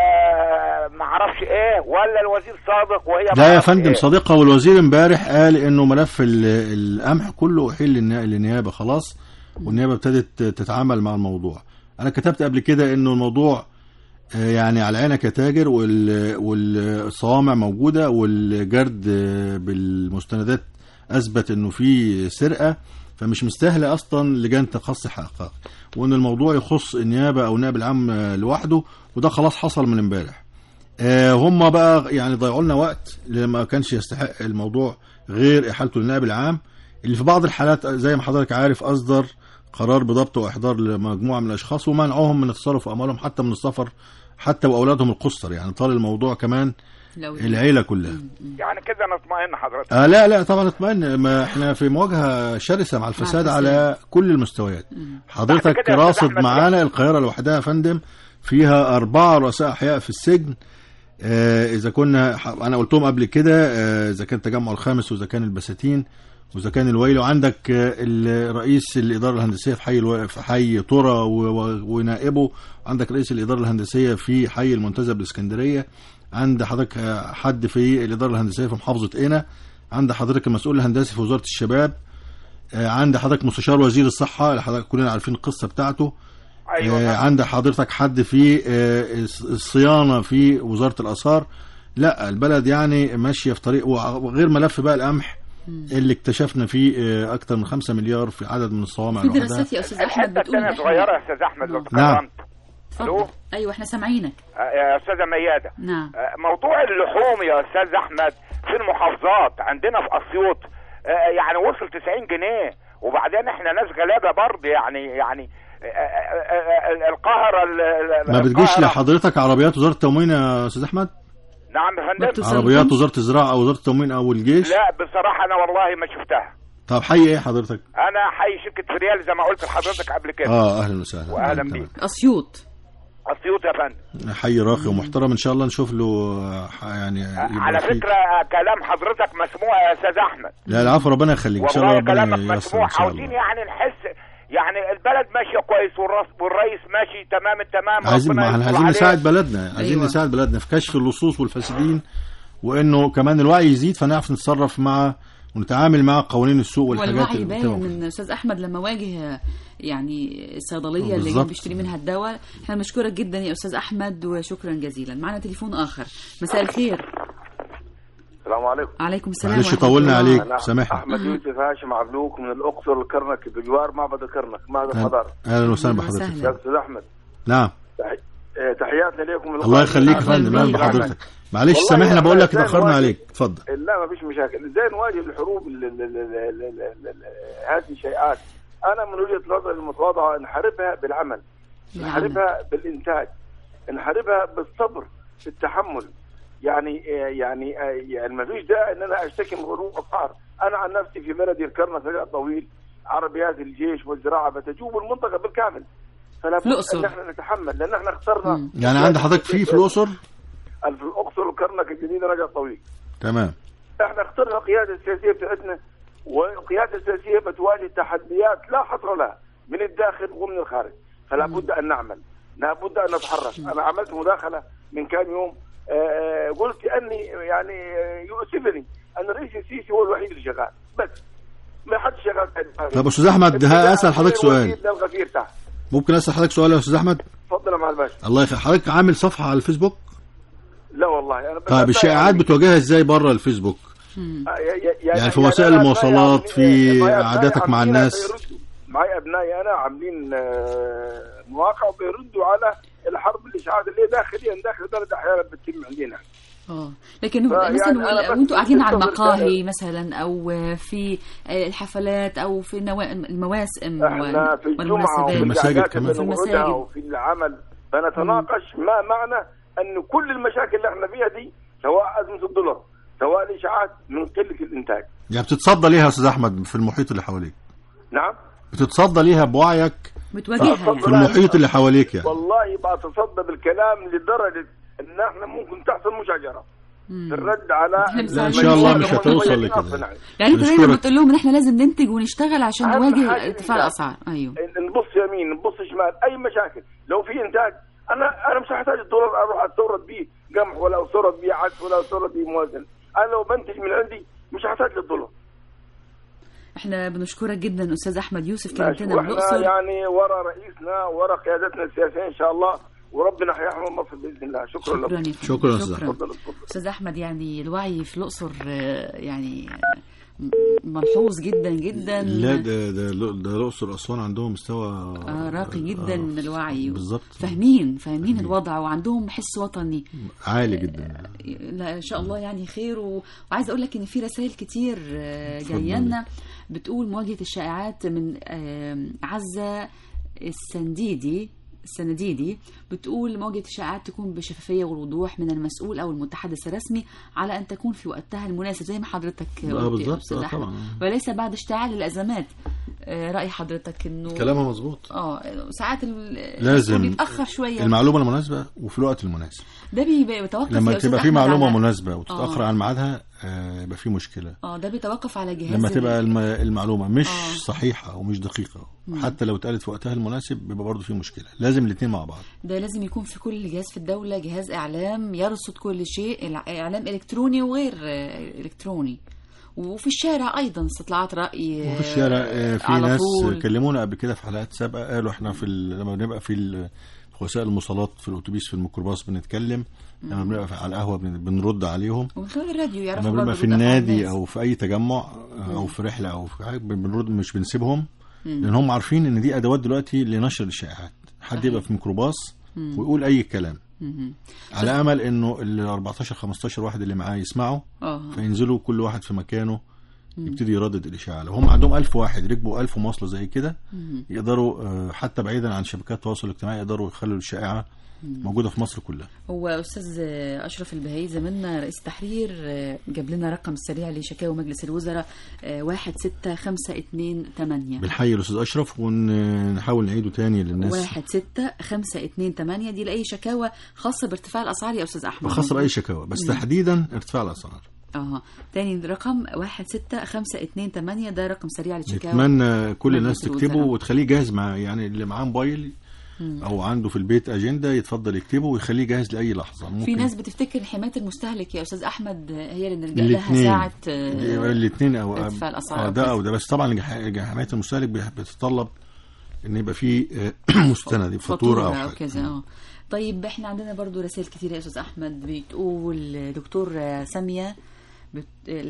ما عرفش ايه، ولا الوزير صادق وهي لا يا فندم إيه؟ صادقه. والوزير امبارح قال انه ملف القمح كله احيل للنيابه خلاص، والنيابه ابتدت تتعامل مع الموضوع. انا كتبت قبل كده انه الموضوع يعني على عينك يا تاجر، والصوامع موجوده والجرد بالمستندات اثبت انه في سرقه، فمش مستاهله اصلا لجان تقصي حقائق، وان الموضوع يخص النيابه او النائب العام لوحده، وده خلاص حصل من امبارح. آه هم بقى يعني ضيعوا لنا وقت لما كانش يستحق الموضوع غير احالته للنائب العام، اللي في بعض الحالات زي ما حضرتك عارف اصدر قرار بضبط واحضار لمجموعه من الاشخاص ومنعهم من التصرف في اموالهم حتى من السفر حتى واولادهم القُصّر، يعني طال الموضوع كمان العيله كلها. يعني كده نطمئن حضرتك؟ آه لا لا طبعا نطمئن، ما احنا في مواجهه شرسه مع الفساد مع على كل المستويات. حضرتك راصد معانا القاهره لوحدها يا فندم فيها أربعة رؤساء أحياء في السجن. آه إذا كنا أنا قلتهم قبل كده، آه إذا كان التجمع الخامس وإذا كان البساتين وإذا كان الويل، وعندك آه الرئيس الإدارة الهندسية في حي الو... في حي طرى ونائبه، عندك رئيس الإدارة الهندسية في حي المنتزه بالإسكندرية، عند حضرتك حد في الإدارة الهندسية في محافظة قنا، عند حضرتك المسؤول الهندسي في وزارة الشباب، آه عند حضرتك مستشار وزير الصحة اللي حضرتك كلنا عارفين القصة بتاعته. أيوة. آه عند حضرتك حد في آه الصيانة في وزارة الآثار. لا البلد يعني ماشية في طريق، وغير ملف بقى القمح اللي اكتشفنا فيه آه أكتر من خمسة مليار في عدد من الصوامع. في دراسات يا أستاذ أحمد بتقول الحتة صغيرة يا أستاذ أحمد لو نعم. ألو. أيوة احنا سامعينك يا أستاذة ميادة. نعم. موضوع اللحوم يا أستاذ أحمد في المحافظات عندنا في أسيوط يعني وصل تسعين جنيه، وبعدين احنا ناس غلابة برضه يعني يعني القاهرة ما بتجيش لحضرتك عربيات وزارة التموين يا أستاذ أحمد؟ نعم يا فندم. عربيات وزارة الزراعة أو وزارة التموين أو الجيش؟ لا بصراحة أنا والله ما شفتها. طب حي إيه حضرتك؟ أنا حي شركة فريال زي ما قلت لحضرتك قبل كده. آه أهلا وسهلا. وأهلا بيك. أسيوط. أسيوط يا فندم. حي راقي ومحترم إن شاء الله نشوف له يعني. على فكرة كلام حضرتك مسموع يا أستاذ أحمد. لا العفو ربنا يخليك إن شاء الله ربنا كلامك مسموع. عاوزين يعني نحس يعني البلد ماشية كويس والرئيس ماشي تمام التمام. عايزين عايزين نساعد بلدنا، عايزين أيوة. نساعد بلدنا في كشف اللصوص والفاسدين، وإنه كمان الوعي يزيد فنعرف نتصرف مع ونتعامل مع قوانين السوق والحاجات اللي باين من أستاذ أحمد لما واجه يعني الصيدلية اللي كان بيشتري منها الدواء. احنا بنشكرك جدا يا أستاذ أحمد وشكرا جزيلا. معنا تليفون آخر. مساء الخير. السلام عليكم. عليكم السلام. معلش طولنا عليك سامحني. أحمد يوسف هاشم عبلوك من الأقصر الكرنك بجوار معبد الكرنك معبد الحضارة. أهلا وسهلا بحضرتك يا أستاذ أحمد. نعم. تحياتنا لكم. الله يخليك يا فندم. أهلا بحضرتك. معلش سامحنا بقول لك اتأخرنا عليك. اتفضل. لا ما فيش مشاكل. ازاي نواجه الحروب هذه الشيئات؟ أنا من وجهة نظري المتواضعة نحاربها بالعمل، نحاربها بالإنتاج، نحاربها بالصبر في التحمل. يعني يعني يعني ما فيش داعي ان انا اشتكي من غلو اسعار. انا عن نفسي في بلدي الكرنك رجع طويل عربيات الجيش والزراعه بتجوب المنطقه بالكامل، فلا بد ان احنا نتحمل لان احنا اخترنا. يعني عند حضرتك في في الاقصر؟ في الاقصر والكرنك الجديده رجع طويل. تمام. احنا اخترنا القياده السياسيه بتاعتنا، والقياده السياسيه بتواجه تحديات لا حصر لها من الداخل ومن الخارج، فلا بد ان نعمل، لا بد ان نتحرك. انا عملت مداخله من كام يوم آه قلت اني يعني يؤسفني ان الرئيس السيسي هو الوحيد اللي شغال، بس ما حد شغال. طب استاذ احمد اسال حضرتك سؤال. ممكن اسال حضرتك سؤال يا استاذ احمد؟ اتفضل يا معالي الباشا. الله يخليك. حضرتك عامل صفحه على الفيسبوك؟ لا والله انا. طيب الشائعات بتواجهها ازاي بره الفيسبوك؟ يعني, يعني في وسائل المواصلات، في قعداتك مع الناس؟ معي ابنائي انا عاملين مواقع وبيردوا على الحرب الاشاعات اللي داخليا داخل البلد احيانا بتتم عندنا. اه لكن مثلا وانتوا قاعدين على المقاهي مثلا او في الحفلات او في المواسم والمناسبات في المساجد كمان في المساجد وفي العمل بنتناقش ما معنى ان كل المشاكل اللي احنا فيها دي سواء ازمه الدولار سواء الاشاعات من قله الانتاج. يعني بتتصدى ليها يا استاذ احمد في المحيط اللي حواليك؟ نعم بتتصدى ليها بوعيك بتواجهها في المحيط اللي حواليك يعني؟ والله يبقى تصدى بالكلام لدرجه ان احنا ممكن تحصل مشاجره في الرد على. لا ان شاء الله مش هتوصل لكده. يعني انت دايما بتقول لهم ان احنا لازم ننتج ونشتغل عشان نواجه ارتفاع الاسعار. ايوه نبص يمين نبص شمال اي مشاكل لو في انتاج انا انا مش هحتاج الدولار اروح استورد بيه قمح ولا استورد بيه عدس ولا استورد بيه موازن. انا لو بنتج من عندي مش هحتاج للدولار. احنا بنشكرك جدا استاذ احمد يوسف كلمتنا من الاقصر. يعني ورا رئيسنا ورا قيادتنا السياسيه ان شاء الله وربنا هيحمي مصر باذن الله. شكرا لك. شكرا شكرا استاذ احمد. يعني الوعي في الاقصر يعني ملحوظ جدا جدا. لا ده ده ده الأقصر وأسوان عندهم مستوى آه راقي جدا آه من الوعي. بالظبط. فاهمين فاهمين الوضع وعندهم حس وطني عالي جدا. لا ان شاء الله يعني خير. و... وعايزه اقول لك ان في رسائل كتير جايه لنا بتقول مواجهه الشائعات من عزه السنديدي السنديدي بتقول مواجهة الشائعات تكون بشفافية والوضوح من المسؤول أو المتحدث الرسمي على أن تكون في وقتها المناسب زي ما حضرتك قلت يا أستاذ أحمد، وليس بعد اشتعال الأزمات. رأي حضرتك إنه كلامها مظبوط. اه ساعات لازم بيتأخر شوية المعلومة المناسبة وفي الوقت المناسب. ده بيتوقف لما تبقى في معلومة على... مناسبة وتتأخر آه. عن ميعادها يبقى في مشكلة. اه ده بيتوقف على جهاز لما تبقى الم... المعلومة مش آه. صحيحة ومش دقيقة مم. حتى لو اتقالت في وقتها المناسب بيبقى برضه في مشكلة. لازم الاثنين مع بعض. ده لازم يكون في كل جهاز في الدولة جهاز إعلام يرصد كل شيء، إعلام إلكتروني وغير إلكتروني. وفي الشارع ايضا استطلاعات راي. وفي الشارع في ناس طول. كلمونا قبل كده في حلقات سابقه قالوا احنا في لما بنبقى في وسائل المواصلات في الاتوبيس في الميكروباص بنتكلم، لما بنبقى على القهوه بنرد عليهم، ومن خلال الراديو يعرفوا. لما بنبقى في النادي او في اي تجمع او في رحله او في حاجه بنرد، مش بنسيبهم لان هم عارفين ان دي ادوات دلوقتي لنشر الشائعات. حد يبقى في ميكروباص ويقول اي كلام مم. على امل انه ال أربعتاشر خمستاشر واحد اللي معاه يسمعوا أوه. فينزلوا كل واحد في مكانه يبتدي يردد الاشاعه. لو هم عندهم ألف واحد ركبوا ألف مواصله زي كده يقدروا حتى بعيدا عن شبكات التواصل الاجتماعي يقدروا يخلوا الشائعه موجوده في مصر كلها. هو استاذ اشرف البهي زميلنا رئيس التحرير جاب لنا رقم سريع لشكاوى مجلس الوزراء واحد ستة خمسة اتنين تمانية. بنحيي الاستاذ اشرف ونحاول نعيده تاني للناس. واحد ستة خمسة اتنين تمانية دي لاي شكاوى خاصه بارتفاع الاسعار يا استاذ احمد. خاصه باي شكاوى بس مم. تحديدا ارتفاع الاسعار. اه تاني رقم واحد ستة خمسة اتنين تمانية ده رقم سريع للشكاوى. نتمنى كل الناس تكتبه وتخليه جاهز مع يعني اللي معاه موبايل او عنده في البيت اجنده يتفضل يكتبه ويخليه جاهز لاي لحظه. ممكن في ناس بتفتكر حمايه المستهلك يا استاذ احمد هي اللي نلجا لها ساعه الاثنين او ارتفاع الاسعار ده او ده، بس طبعا حمايه المستهلك بتتطلب ان يبقى في مستند فاتوره او حاجه كذا. اه طيب احنا عندنا برضو رسائل كتير يا استاذ احمد. بتقول دكتور ساميه بت...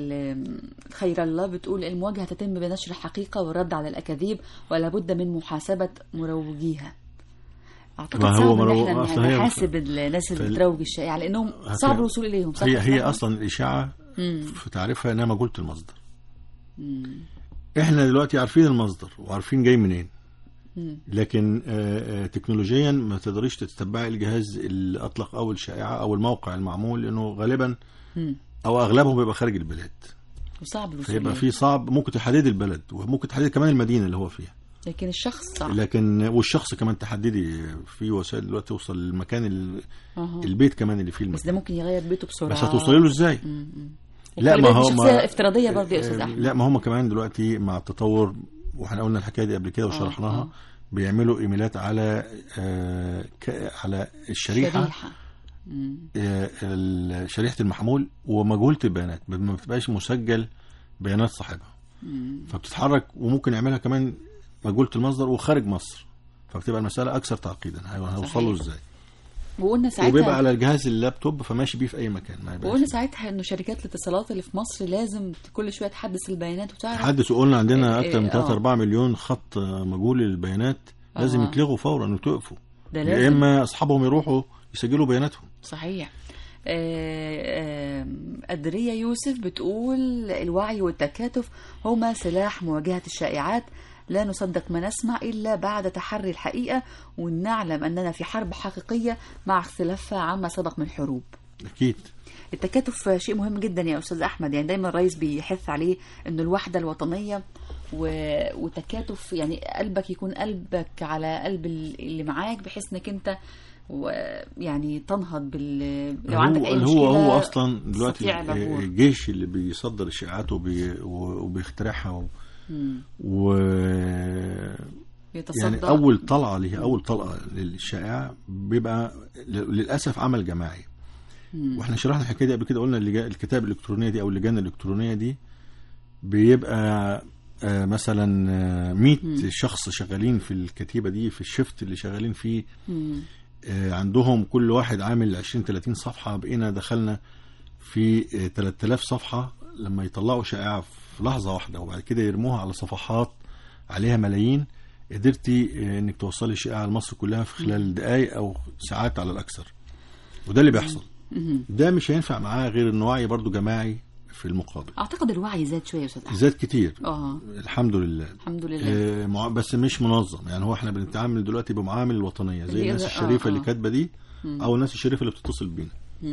خير الله بتقول المواجهه تتم بنشر الحقيقه والرد على الاكاذيب ولا بد من محاسبه مروجيها. اعتقد صعب ان احنا نحاسب الناس اللي بتروج الشائعه لانهم صعب الوصول اليهم. هي هي اصلا الاشاعه في تعريفها انها مجهوله المصدر. مم. احنا دلوقتي عارفين المصدر وعارفين جاي منين، لكن آآ آآ تكنولوجيا ما تقدريش تتبعي الجهاز اللي اطلق اول شائعه او الموقع المعمول لانه غالبا مم. او اغلبهم بيبقى خارج البلاد وصعب الوصول. فيبقى في صعب ممكن تحدد البلد وممكن تحدد كمان المدينه اللي هو فيها، لكن الشخص صعب. لكن والشخص كمان تحددي في وسائل دلوقتي توصل للمكان أه. البيت كمان اللي فيه المكان. بس ده ممكن يغير بيته بسرعه. بس هتوصلي له ازاي؟ لا ما هو ما افتراضيه برضه يا استاذ احمد. لا ما هم كمان دلوقتي مع التطور واحنا قلنا الحكايه دي قبل كده وشرحناها. أه. بيعملوا ايميلات على آه على الشريحه شريحة. آه شريحه المحمول ومجهوله البيانات ما بتبقاش مسجل بيانات صاحبها، فبتتحرك وممكن يعملها كمان مجهوله المصدر وخارج مصر، فبتبقى المساله اكثر تعقيدا. هيوصلوا ازاي؟ وقلنا ساعتها وبيبقى على الجهاز اللابتوب فماشي بيه في اي مكان. وقلنا ساعتها انه شركات الاتصالات اللي في مصر لازم كل شويه تحدث البيانات وتعرف تحدث. وقلنا عندنا اكثر من ثلاثة أربعة مليون خط مجهول للبيانات لازم آه. يتلغوا فورا وتوقفوا، يا اما اصحابهم يروحوا يسجلوا بياناتهم. صحيح. أدرية يوسف بتقول الوعي والتكاتف هما سلاح مواجهة الشائعات، لا نصدق ما نسمع إلا بعد تحري الحقيقة ونعلم أننا في حرب حقيقية مع اختلافها عما سبق من حروب. أكيد التكاتف شيء مهم جدا يا أستاذ أحمد، يعني دايما الرئيس بيحث عليه أنه الوحدة الوطنية وتكاتف، يعني قلبك يكون قلبك على قلب اللي معاك بحيث أنك أنت ويعني تنهض بال لو عندك اي مشكله. هو هو اصلا دلوقتي الجيش اللي بيصدر الشائعات وبي وبيخترعها و, و... يعني اول طلعه ليه اول طلقه للشائعه بيبقى للاسف عمل جماعي. مم. واحنا شرحنا الحكايه دي قبل كده، قلنا الكتاب الالكترونيه دي او اللجان الالكترونيه دي بيبقى آه مثلا آه مية شخص شغالين في الكتيبه دي في الشفت اللي شغالين فيه. مم. عندهم كل واحد عامل عشرين ثلاثين صفحة، بقينا دخلنا في ثلاثة آلاف صفحة. لما يطلعوا شائعة في لحظه واحده وبعد كده يرموها على صفحات عليها ملايين، قدرتي انك توصلي الشائعه لمصر كلها في خلال دقائق او ساعات على الاكثر. وده اللي بيحصل. ده مش هينفع معاه غير انه وعي برضو جماعي في المقابل. اعتقد الوعي زاد شويه يا استاذ احمد. زاد كتير. اه الحمد لله. الحمد لله. آه بس مش منظم، يعني هو احنا بنتعامل دلوقتي بمعامل الوطنيه زي الناس الشريفه آه اللي كاتبه دي مم. او الناس الشريفه اللي بتتصل بينا.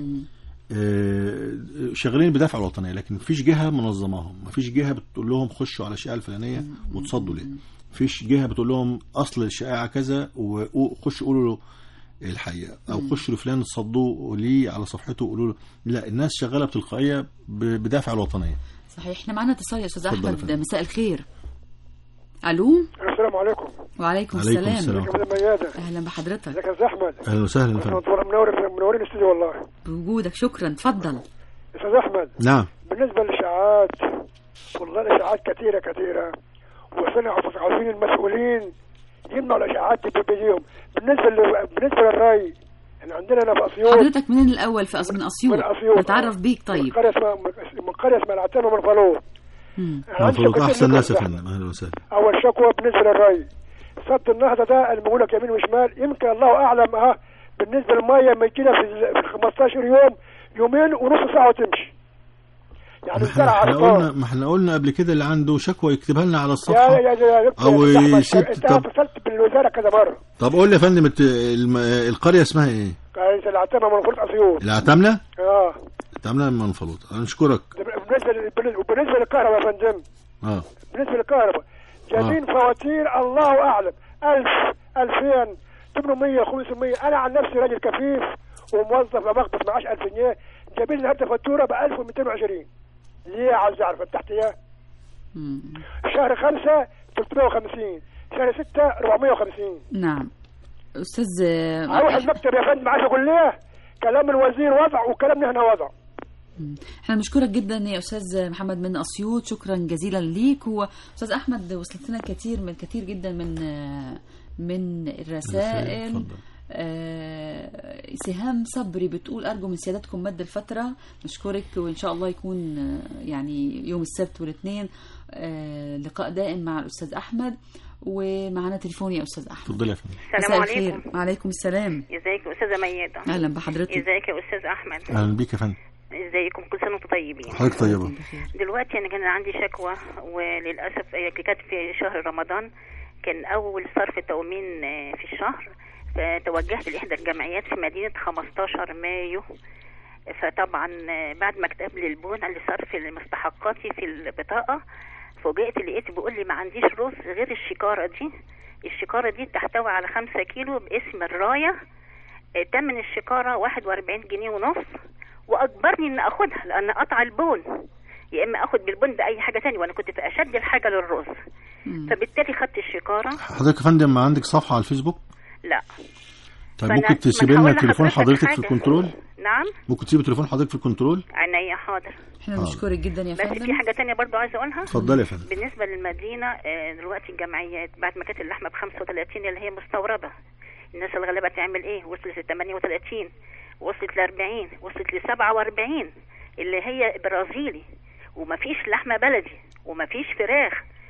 آه شغالين بدافع الوطنيه، لكن مفيش جهه منظماهم، مفيش جهه بتقول لهم خشوا على الشائعه الفلانيه وتصدوا ليه، مفيش جهه بتقول لهم اصل الشائعه كذا وخشوا قولوا له الحقيقه او خشوا لفلان تصدوا ليه على صفحته وقولوا له. لا، الناس شغاله بتلقائيه بدافع الوطنيه. صحيح. احنا معانا اتصال يا استاذ احمد. مساء الخير. الو. السلام عليكم. وعليكم السلام. السلام. ميادة. اهلا بحضرتك. ازيك يا استاذ احمد؟ اهلا وسهلا. منور منورين الاستوديو والله. بوجودك شكرا. اتفضل. استاذ احمد. نعم. بالنسبه للاشاعات، والله الاشاعات كثيره كثيره، وصلنا عارفين المسؤولين يمنعوا الاشاعات دي بايديهم. بالنسبه ل... بالنسبه للري، احنا عندنا هنا في اسيوط. حضرتك منين الاول؟ في من اسيوط. من اسيوط. نتعرف بيك. طيب. من قريه اسمها من قريه اسمها العتانه ومن فلوط. منفلوط احسن ناس يا فندم. اهلا وسهلا. اول شكوى بالنسبه للري، سد النهضه ده اللي بقول لك يمين وشمال، يمكن الله اعلم. ها بالنسبه للميه لما يجي لها في خمستاشر يوم، يومين ونص ساعه وتمشي. يعني الزرع احنا قلنا ما احنا قلنا قبل كده اللي عنده شكوى يكتبها لنا على الصفحه. يا يا يا او يسيب. طب اتصلت بالوزاره كذا مره. طب قول لي يا فندم القريه اسمها ايه؟ قريه العتامه منفلوط اسيوط. العتامله؟ اه العتامله من منفلوط. انا اشكرك. بالنسبه بالنسبه للكهرباء يا فندم. اه بالنسبه للكهرباء جايبين آه. فواتير الله اعلم ألف ألفين ثمانمية خمسمية. انا عن نفسي راجل كفيف وموظف بقبض معاش ألف جنيه، جايبين لي هاتف فاتوره ب ألف ومئتين وعشرين. ليه؟ عاوز اعرف التحتيه. شهر خمسة ثلاثمية وخمسين، شهر ستة أربعمية وخمسين. نعم استاذ. اروح المكتب يا فندم عايز اقول ليه كلام الوزير وضع وكلامنا هنا وضع. احنا بنشكرك جدا يا استاذ محمد من اسيوط، شكرا جزيلا ليك. واستاذ احمد وصلت لنا كتير من كتير جدا من من الرسائل. آه سهام صبري بتقول ارجو من سيادتكم مد الفتره. نشكرك وان شاء الله يكون يعني يوم السبت والاثنين آه لقاء دائم مع الاستاذ احمد. ومعنا تليفون يا استاذ احمد. اتفضلي يا فندم. السلام عليكم. وعليكم السلام. ازيك يا استاذه ميادة؟ اهلا بحضرتك. ازيك يا استاذ احمد؟ اهلا بيك يا فندم. ازيكم؟ كل سنه وانتم طيبين. حضرتك طيبه. دلوقتي انا كان عندي شكوى، وللاسف كانت في شهر رمضان، كان اول صرف تؤمين في الشهر، فتوجهت لاحدى الجمعيات في مدينه خمستاشر مايو. فطبعا بعد ما كتب لي البون قال لي صرف مستحقاتي في البطاقه، فوجئت لقيت بيقول لي ما عنديش رز غير الشكاره دي. الشكاره دي تحتوي على خمسة كيلو باسم الرايه، تمن الشكاره واحد واربعين جنيه ونص، واجبرني ان اخدها لان قطع البون، يا اما اخد بالبون باي حاجه تانية، وانا كنت في اشد الحاجه للرز. مم. فبالتالي خدت الشكاره. حضرتك يا فندم ما عندك صفحه على الفيسبوك؟ لا. طيب ممكن تسيب لنا تليفون حضرتك في الكنترول؟ نعم ممكن تسيب تليفون حضرتك في الكنترول؟ عينيا حاضر. احنا بنشكرك جدا يا فندم. بس في حاجه تانية برضو عايزه اقولها. اتفضلي يا فندم. بالنسبه للمدينه دلوقتي الجمعيات بعد ما كانت اللحمه ب خمسة وثلاثين اللي هي مستورده، الناس الغلابه تعمل ايه؟ وصلت ل ثمانية وثلاثين، وصلت ل أربعين، وصلت ل سبعة وأربعين اللي هي برازيلي، ومفيش لحمه بلدي ومفيش فراخ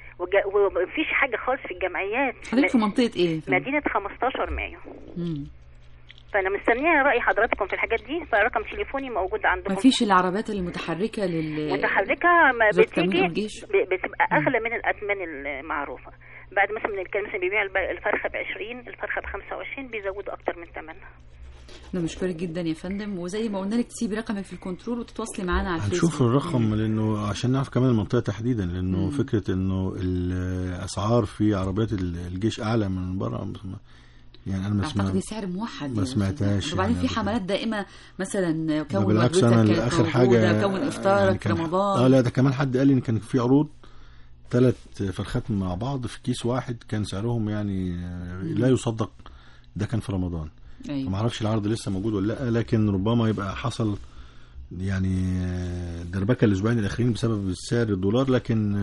ومفيش حاجه خالص في الجمعيات. حضرتك في منطقه ايه؟ مدينه خمستاشر مايو. امم فانا مستنيه راي حضراتكم في الحاجات دي، فرقم تليفوني موجود عندكم. مفيش العربات المتحركه لل متحركه ما بتيجي بتبقى اغلى من الاثمان المعروفه. بعد مثلا من الكلام مثلا بيبيع الفرخه ب عشرين، الفرخه ب خمسة وعشرين، بيزودوا اكتر من ثمنها. انا بشكرك جدا يا فندم، وزي ما قلنا لك تسيبي رقمك في الكنترول وتتواصلي معانا على الفيسبوك. هنشوف الرقم لانه عشان نعرف كمان المنطقه تحديدا، لانه مم. فكره انه الاسعار في عربيات الجيش اعلى من بره، يعني انا ما سمعت اعتقد سعر موحد ما سمعتهاش. وبعدين يعني في حملات دائمه مثلا كون بالعكس انا اخر حاجه كون افطارك يعني رمضان. اه لا ده كمان حد قال لي ان كان في عروض ثلاث فرخات مع بعض في كيس واحد كان سعرهم يعني لا يصدق، ده كان في رمضان. أيوة. ما اعرفش العرض لسه موجود ولا لا، لكن ربما يبقى حصل يعني دربكه الاسبوعين الاخرين بسبب سعر الدولار، لكن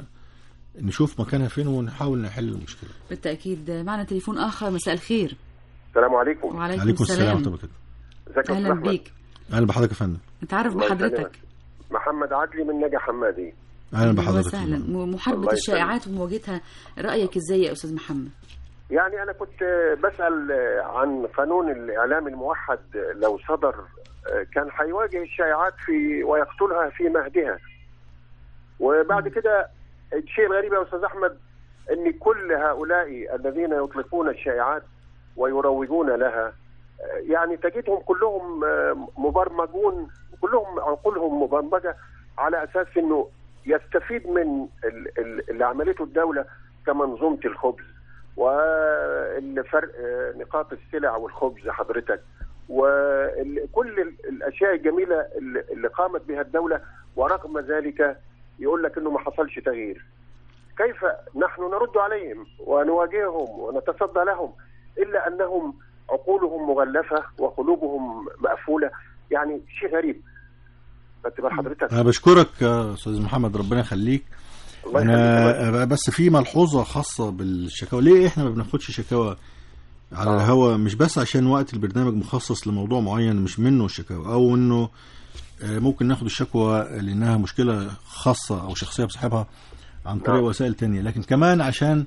نشوف مكانها فين ونحاول نحل المشكله. بالتاكيد. معنا تليفون اخر. مساء الخير. السلام عليكم. وعليكم, عليكم السلام ورحمه الله وبركاته. ازيك يا اهلا بيك. اهلا بحضرتك يا فندم. نتعرف بحضرتك. محمد عدلي من نجا حمادي. اهلا بحضرتك. وسهلا. محاربه الشائعات ومواجهتها رايك ازاي يا استاذ محمد؟ يعني انا كنت بسال عن قانون الاعلام الموحد لو صدر كان هيواجه الشائعات في ويقتلها في مهدها. وبعد كده الشيء الغريب يا استاذ احمد ان كل هؤلاء الذين يطلقون الشائعات ويروجون لها يعني تجدهم كلهم مبرمجون، كلهم عقولهم مبرمجه على اساس انه يستفيد من اللي عملته الدوله كمنظومه الخبز والفرق نقاط السلع والخبز حضرتك وكل الاشياء الجميله اللي قامت بها الدوله، ورغم ذلك يقول لك انه ما حصلش تغيير. كيف نحن نرد عليهم ونواجههم ونتصدى لهم الا انهم عقولهم مغلفه وقلوبهم مقفوله؟ يعني شيء غريب. حضرتك انا بشكرك يا استاذ محمد، ربنا يخليك. انا بس في ملحوظه خاصه بالشكاوى. ليه احنا ما بناخدش شكاوى على آه. الهواء؟ مش بس عشان وقت البرنامج مخصص لموضوع معين مش منه الشكاوى، او انه ممكن ناخد الشكوى لانها مشكله خاصه او شخصيه بصاحبها عن طريق آه. وسائل تانية، لكن كمان عشان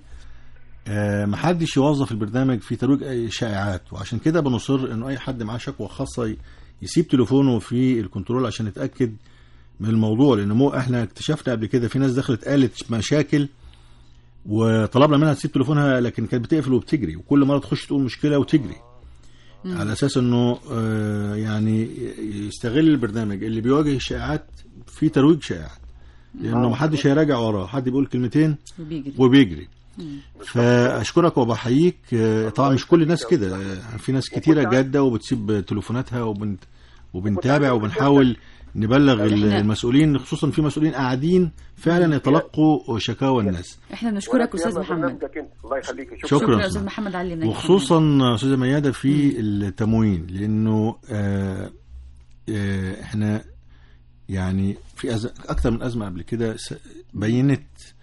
محدش يوظف البرنامج في ترويج اي شائعات. وعشان كده بنصر انه اي حد معاه شكوى خاصه يسيب تليفونه في الكنترول عشان يتاكد من الموضوع، لان مو احنا اكتشفنا قبل كده في ناس دخلت قالت مشاكل وطلبنا منها تسيب تليفونها لكن كانت بتقفل وبتجري، وكل مره تخش تقول مشكله وتجري مم. على اساس انه آه يعني يستغل البرنامج اللي بيواجه الشائعات في ترويج شائعات، لانه محدش هيراجع وراه، حد بيقول كلمتين وبيجري, وبيجري. فاشكرك وبحييك. طبعا مش كل الناس كده، في ناس كتيره جاده وبتسيب تليفوناتها وبنت وبنتابع وبنحاول نبلغ المسؤولين، خصوصا في مسؤولين قاعدين فعلا يتلقوا شكاوى الناس. احنا بنشكرك استاذ محمد. الله يخليك. شكرا, شكرا استاذ محمد علي. وخصوصا استاذه ميادة في التموين، لانه آه آه احنا يعني في أز... اكثر من ازمه قبل كده بينت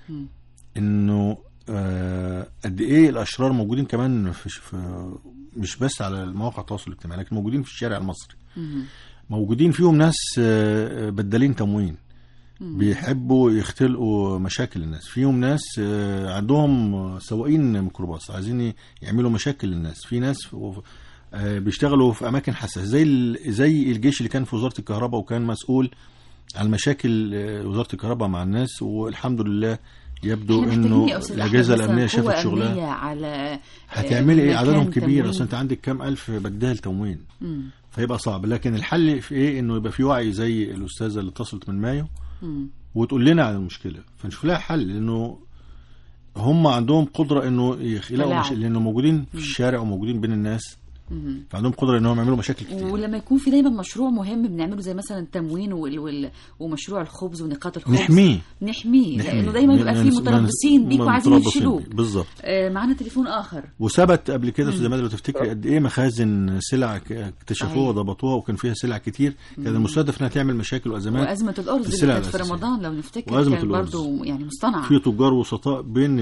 انه آه قد ايه الاشرار موجودين كمان في, في مش بس على المواقع التواصل الاجتماعي، لكن موجودين في الشارع المصري. موجودين فيهم ناس بدالين تموين بيحبوا يختلقوا مشاكل الناس، فيهم ناس عندهم سواقين ميكروباص عايزين يعملوا مشاكل للناس، في ناس بيشتغلوا في اماكن حساسه زي زي الجيش اللي كان في وزاره الكهرباء وكان مسؤول عن مشاكل وزاره الكهرباء مع الناس، والحمد لله يبدو انه الاجهزه الامنيه شافت شغلها. على هتعملي ايه؟ عددهم كبير، اصل انت عندك كام الف بدال تموين مم. فيبقى صعب. لكن الحل في ايه؟ انه يبقى في وعي زي الاستاذه اللي اتصلت من مايو مم. وتقول لنا عن المشكله فنشوف لها حل، لانه هم عندهم قدره انه يخلقوا مش... لانه موجودين في الشارع وموجودين بين الناس، فعندهم قدره انهم يعملوا مشاكل كتير. ولما يكون في دايما مشروع مهم بنعمله زي مثلا التموين وال... وال... ومشروع الخبز ونقاط الخبز نحميه نحميه لانه دايما بيبقى في متربصين بيكوا عايزين يشيلوه. بالظبط. آه معانا تليفون اخر. وثبت قبل كده استاذ مادة لو تفتكري قد ايه مخازن سلع اكتشفوها وضبطوها وكان فيها سلع كتير، كان المستهدف انها تعمل مشاكل وازمات. وازمه الارز اللي كانت في رمضان لو نفتكر كان برضه يعني مصطنعه، في تجار وسطاء بين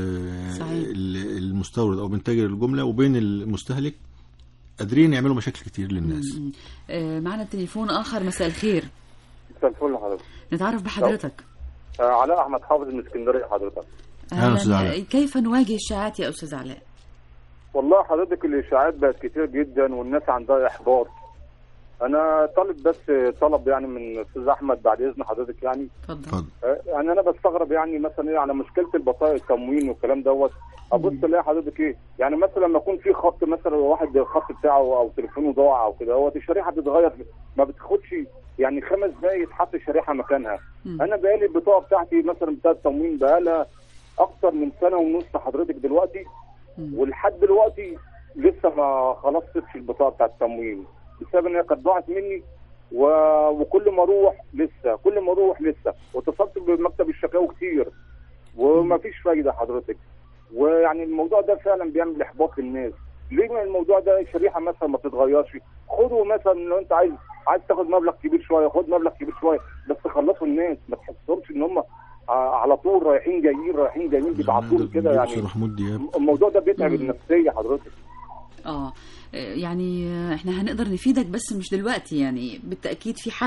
المستورد او بين تاجر الجمله وبين المستهلك قادرين يعملوا مشاكل كتير للناس. آه معنا تليفون اخر. مساء الخير. مساء الفل حضرتك. نتعرف بحضرتك. آه علاء احمد حافظ من اسكندريه حضرتك. اهلا. كيف نواجه الشائعات يا استاذ علاء؟ والله حضرتك الاشاعات بقت كتير جدا والناس عندها احباط. انا طالب بس طلب يعني من استاذ احمد بعد اذن حضرتك يعني. اتفضل. آه يعني انا بستغرب يعني مثلا ايه على مشكله البطايق التموين والكلام دوت. ابص الاقي حضرتك ايه يعني مثلا لما يكون في خط مثلا واحد الخط بتاعه او تليفونه ضاع او كده، هو الشريحه بتتغير ما بتاخدش يعني خمس دقايق تحط الشريحه مكانها. مم. انا بقالي البطاقه بتاعتي مثلا بتاعه التموين بقالها اكتر من سنه ونص حضرتك دلوقتي، ولحد دلوقتي لسه ما خلصتش البطاقه بتاعه التموين بسبب ان هي كانت ضاعت مني و... وكل ما اروح لسه كل ما اروح لسه واتصلت بمكتب الشكاوى كتير وما فيش فايده حضرتك. ويعني الموضوع ده فعلا بيعمل احباط للناس. ليه الموضوع ده الشريحه مثلا ما بتتغيرش؟ خدوا مثلا لو انت عايز عايز تاخد مبلغ كبير شويه خد مبلغ كبير شويه بس خلصوا الناس، ما تحسهمش ان هم على طول رايحين جايين رايحين جايين بيبعتوا كده. يعني الموضوع ده بيتعب النفسيه حضرتك. اه يعني احنا هنقدر نفيدك بس مش دلوقتي، يعني بالتاكيد في حل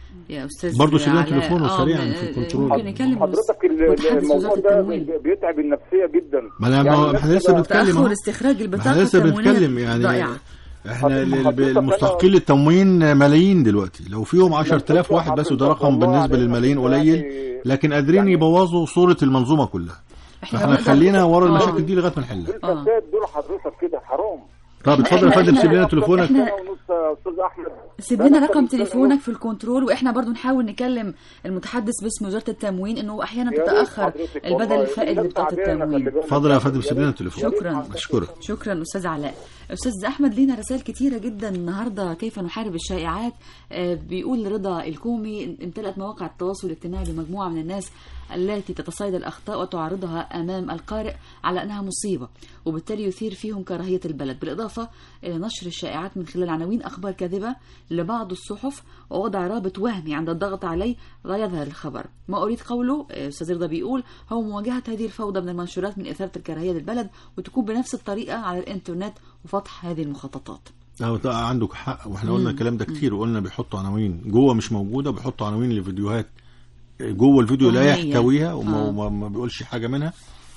يا استاذ برضه سريعا علاء. تليفونه آه، سريعا في الكنترول. ممكن نكلم حضرتك الموضوع ده بيتعب النفسيه جدا. ما انا يعني احنا لسه بنتكلم تاخر استخراج البطاقه احنا لسه بنتكلم يعني ضائعة. احنا المستحقين للتموين ملايين دلوقتي، لو فيهم عشرة آلاف واحد بس، وده رقم بالنسبه للملايين قليل، لكن قادرين يبوظوا صوره المنظومه كلها. احنا خلينا ورا المشاكل دي لغايه ما نحلها. الفساد دول حضرتك كده حرام. طب اتفضل يا فندم، سيب لنا تليفونك. استاذ احمد سيب لنا رقم تليفونك في الكنترول، واحنا برضو نحاول نكلم المتحدث باسم وزاره التموين انه احيانا تتاخر البدل الفائت لبطاقه التموين. اتفضل يا فندم، سيب لنا التليفون. شكرا اشكرك. شكرا استاذ علاء. استاذ احمد، لينا رسائل كتيره جدا النهارده. كيف نحارب الشائعات؟ آه بيقول رضا الكومي: امتلأت مواقع التواصل الاجتماعي بمجموعه من الناس التي تتصيد الاخطاء وتعرضها امام القارئ على انها مصيبه، وبالتالي يثير فيهم كراهيه البلد، بالاضافه الى نشر الشائعات من خلال عناوين اخبار كاذبه لبعض الصحف ووضع رابط وهمي عند الضغط عليه لا يظهر الخبر. ما اريد قوله استاذ رضا بيقول هو مواجهه هذه الفوضى من المنشورات من اثاره الكراهيه للبلد، وتكون بنفس الطريقه على الانترنت وفتح هذه المخططات. اه عندك حق، واحنا قلنا الكلام ده كتير، وقلنا بيحطوا عناوين جوه مش موجوده، بيحطوا عناوين لفيديوهات جوه الفيديو لا يحتويها وما آه. ما بيقولش حاجه منها.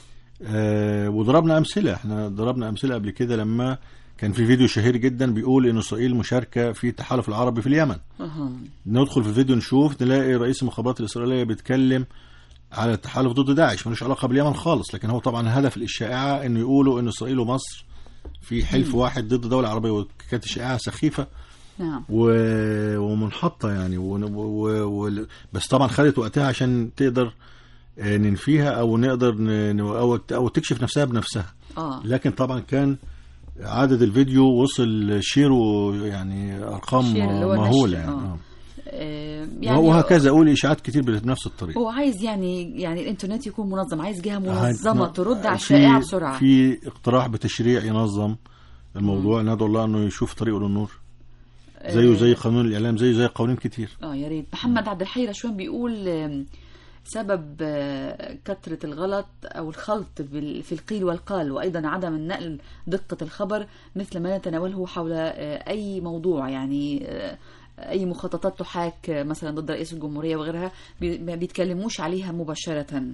آه وضربنا امثله، احنا ضربنا امثله قبل كده لما كان في فيديو شهير جدا بيقول ان اسرائيل مشاركه في التحالف العربي في اليمن. أه. ندخل في الفيديو نشوف نلاقي رئيس المخابرات الاسرائيليه بيتكلم على التحالف ضد داعش، ملوش علاقه باليمن خالص، لكن هو طبعا هدف الاشاعه انه يقولوا ان اسرائيل ومصر في حلف م. واحد ضد دوله عربيه، وكانت اشاعه سخيفه نعم و... ومنحطه يعني و... و... و... بس طبعا خدت وقتها عشان تقدر ننفيها او نقدر ن... او او تكشف نفسها بنفسها. آه. لكن طبعا كان عدد الفيديو وصل شيره يعني ارقام مهوله يعني. آه. آه. يعني وهكذا اقول اشاعات كتير بنفس الطريقه. هو عايز يعني يعني الانترنت يكون منظم، عايز جهه منظمه ترد على الشائعه بسرعه. في اقتراح بتشريع ينظم الموضوع، ندعو الله انه يشوف طريقه للنور زيه زي قانون الاعلام، زيه زي قوانين كتير. اه يا ريت. محمد عبد الحي رشوان بيقول سبب كثرة الغلط أو الخلط في القيل والقال، وأيضا عدم النقل دقة الخبر مثل ما نتناوله حول أي موضوع، يعني أي مخططات تحاك مثلا ضد رئيس الجمهورية وغيرها ما بيتكلموش عليها مباشرة.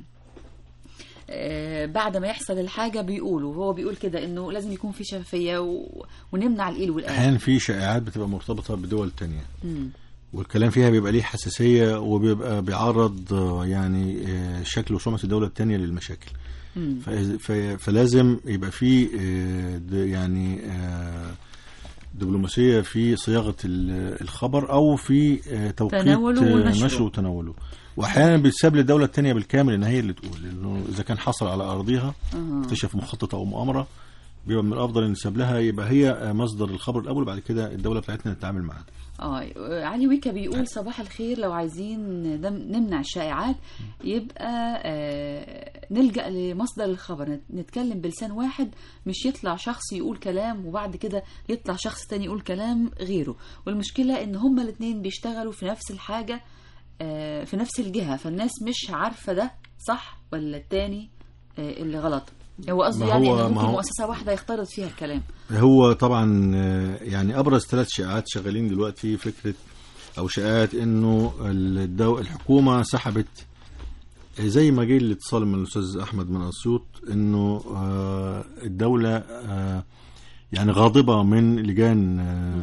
بعد ما يحصل الحاجة بيقولوا، هو بيقول كده إنه لازم يكون في شفافية و... ونمنع القيل والقال. أحيانا في شائعات بتبقى مرتبطة بدول تانية م. والكلام فيها بيبقى ليه حساسية، وبيبقى بيعرض يعني شكل وسمعة الدولة التانية للمشاكل. فلازم يبقى في يعني دبلوماسية في صياغة الخبر أو في توقيت نشره وتناوله. واحيانا بيتساب للدوله الثانيه بالكامل ان هي اللي تقول، لانه اذا كان حصل على ارضها اكتشف مخطط او مؤامره، بيبقى من الافضل ان نساب لها، يبقى هي مصدر الخبر الاول، بعد كده الدوله بتاعتنا نتعامل معاها. اه علي ويكا بيقول صباح الخير، لو عايزين نمنع الشائعات يبقى آه نلجأ لمصدر الخبر، نتكلم بلسان واحد، مش يطلع شخص يقول كلام وبعد كده يطلع شخص تاني يقول كلام غيره. والمشكله ان هما الاثنين بيشتغلوا في نفس الحاجه في نفس الجهة، فالناس مش عارفة ده صح ولا التاني اللي غلط. هو قصدي يعني ان ممكن مؤسسة واحدة يختلط فيها الكلام. هو طبعا يعني ابرز ثلاث شائعات شغالين دلوقتي، فكرة او شائعات انه الدو... الحكومة سحبت، زي ما جه الاتصال من الاستاذ احمد من اسيوط، انه الدولة يعني غاضبة من لجان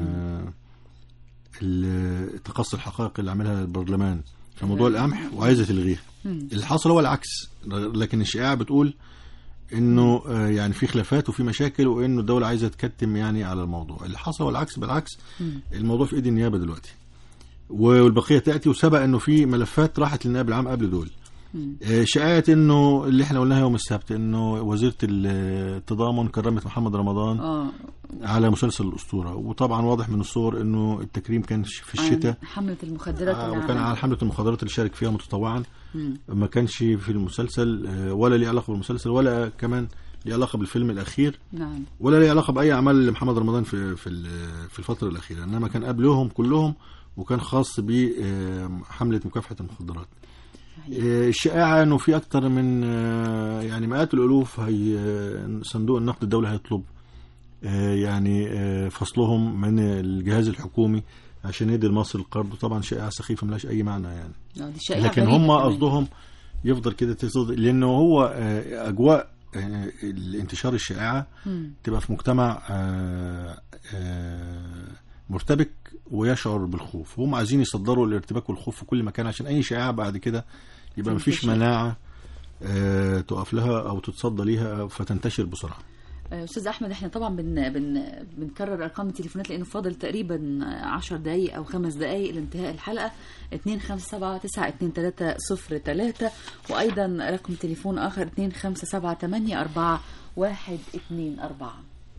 التقصي الحقائق اللي عملها البرلمان في موضوع القمح وعايزة تلغيها. اللي حصل هو العكس، لكن الشائعة بتقول انه يعني في خلافات وفي مشاكل، وانه الدولة عايزة تكتم يعني على الموضوع. اللي حصل هو العكس، بالعكس الموضوع في ايدي النيابة دلوقتي، والبقية تأتي، وسبق انه في ملفات راحت للنائب العام قبل دول. شائعة انه اللي احنا قلناها يوم السبت، انه وزيرة التضامن كرمت محمد رمضان آه. على مسلسل الأسطورة، وطبعا واضح من الصور انه التكريم كان في الشتاء، حملة المخدرات آه وكان على حملة المخدرات اللي شارك فيها متطوعا، ما كانش في المسلسل ولا ليه علاقة بالمسلسل، ولا كمان ليه علاقة بالفيلم الأخير، نعم. ولا ليه علاقة بأي أعمال لمحمد رمضان في في في الفترة الأخيرة، إنما كان قبلهم كلهم، وكان خاص بحملة مكافحة المخدرات. الشائعة انه في اكتر من يعني مئات الالوف هي صندوق النقد الدولي هيطلب يعني فصلهم من الجهاز الحكومي عشان يدي لمصر القرض. طبعا شائعه سخيفه ملهاش اي معنى يعني. لكن غريبة هم كمان. قصدهم يفضل كده تصد، لانه هو آه، اجواء آه، الانتشار الشائعه مم. تبقى في مجتمع آه، آه، مرتبك ويشعر بالخوف، وهم عايزين يصدروا الارتباك والخوف في كل مكان عشان اي شائعه بعد كده يبقى مفيش مناعه آه، تقف لها او تتصدى ليها فتنتشر بسرعه. استاذ احمد، احنا طبعا بن بن بنكرر ارقام التليفونات لانه فاضل تقريبا عشر دقائق او خمس دقائق لانتهاء الحلقه. اتنين خمسة سبعة تسعة اتنين تلاتة صفر تلاتة، وايضا رقم تليفون اخر اتنين خمسة سبعة تمانية أربعة واحد اتنين أربعة.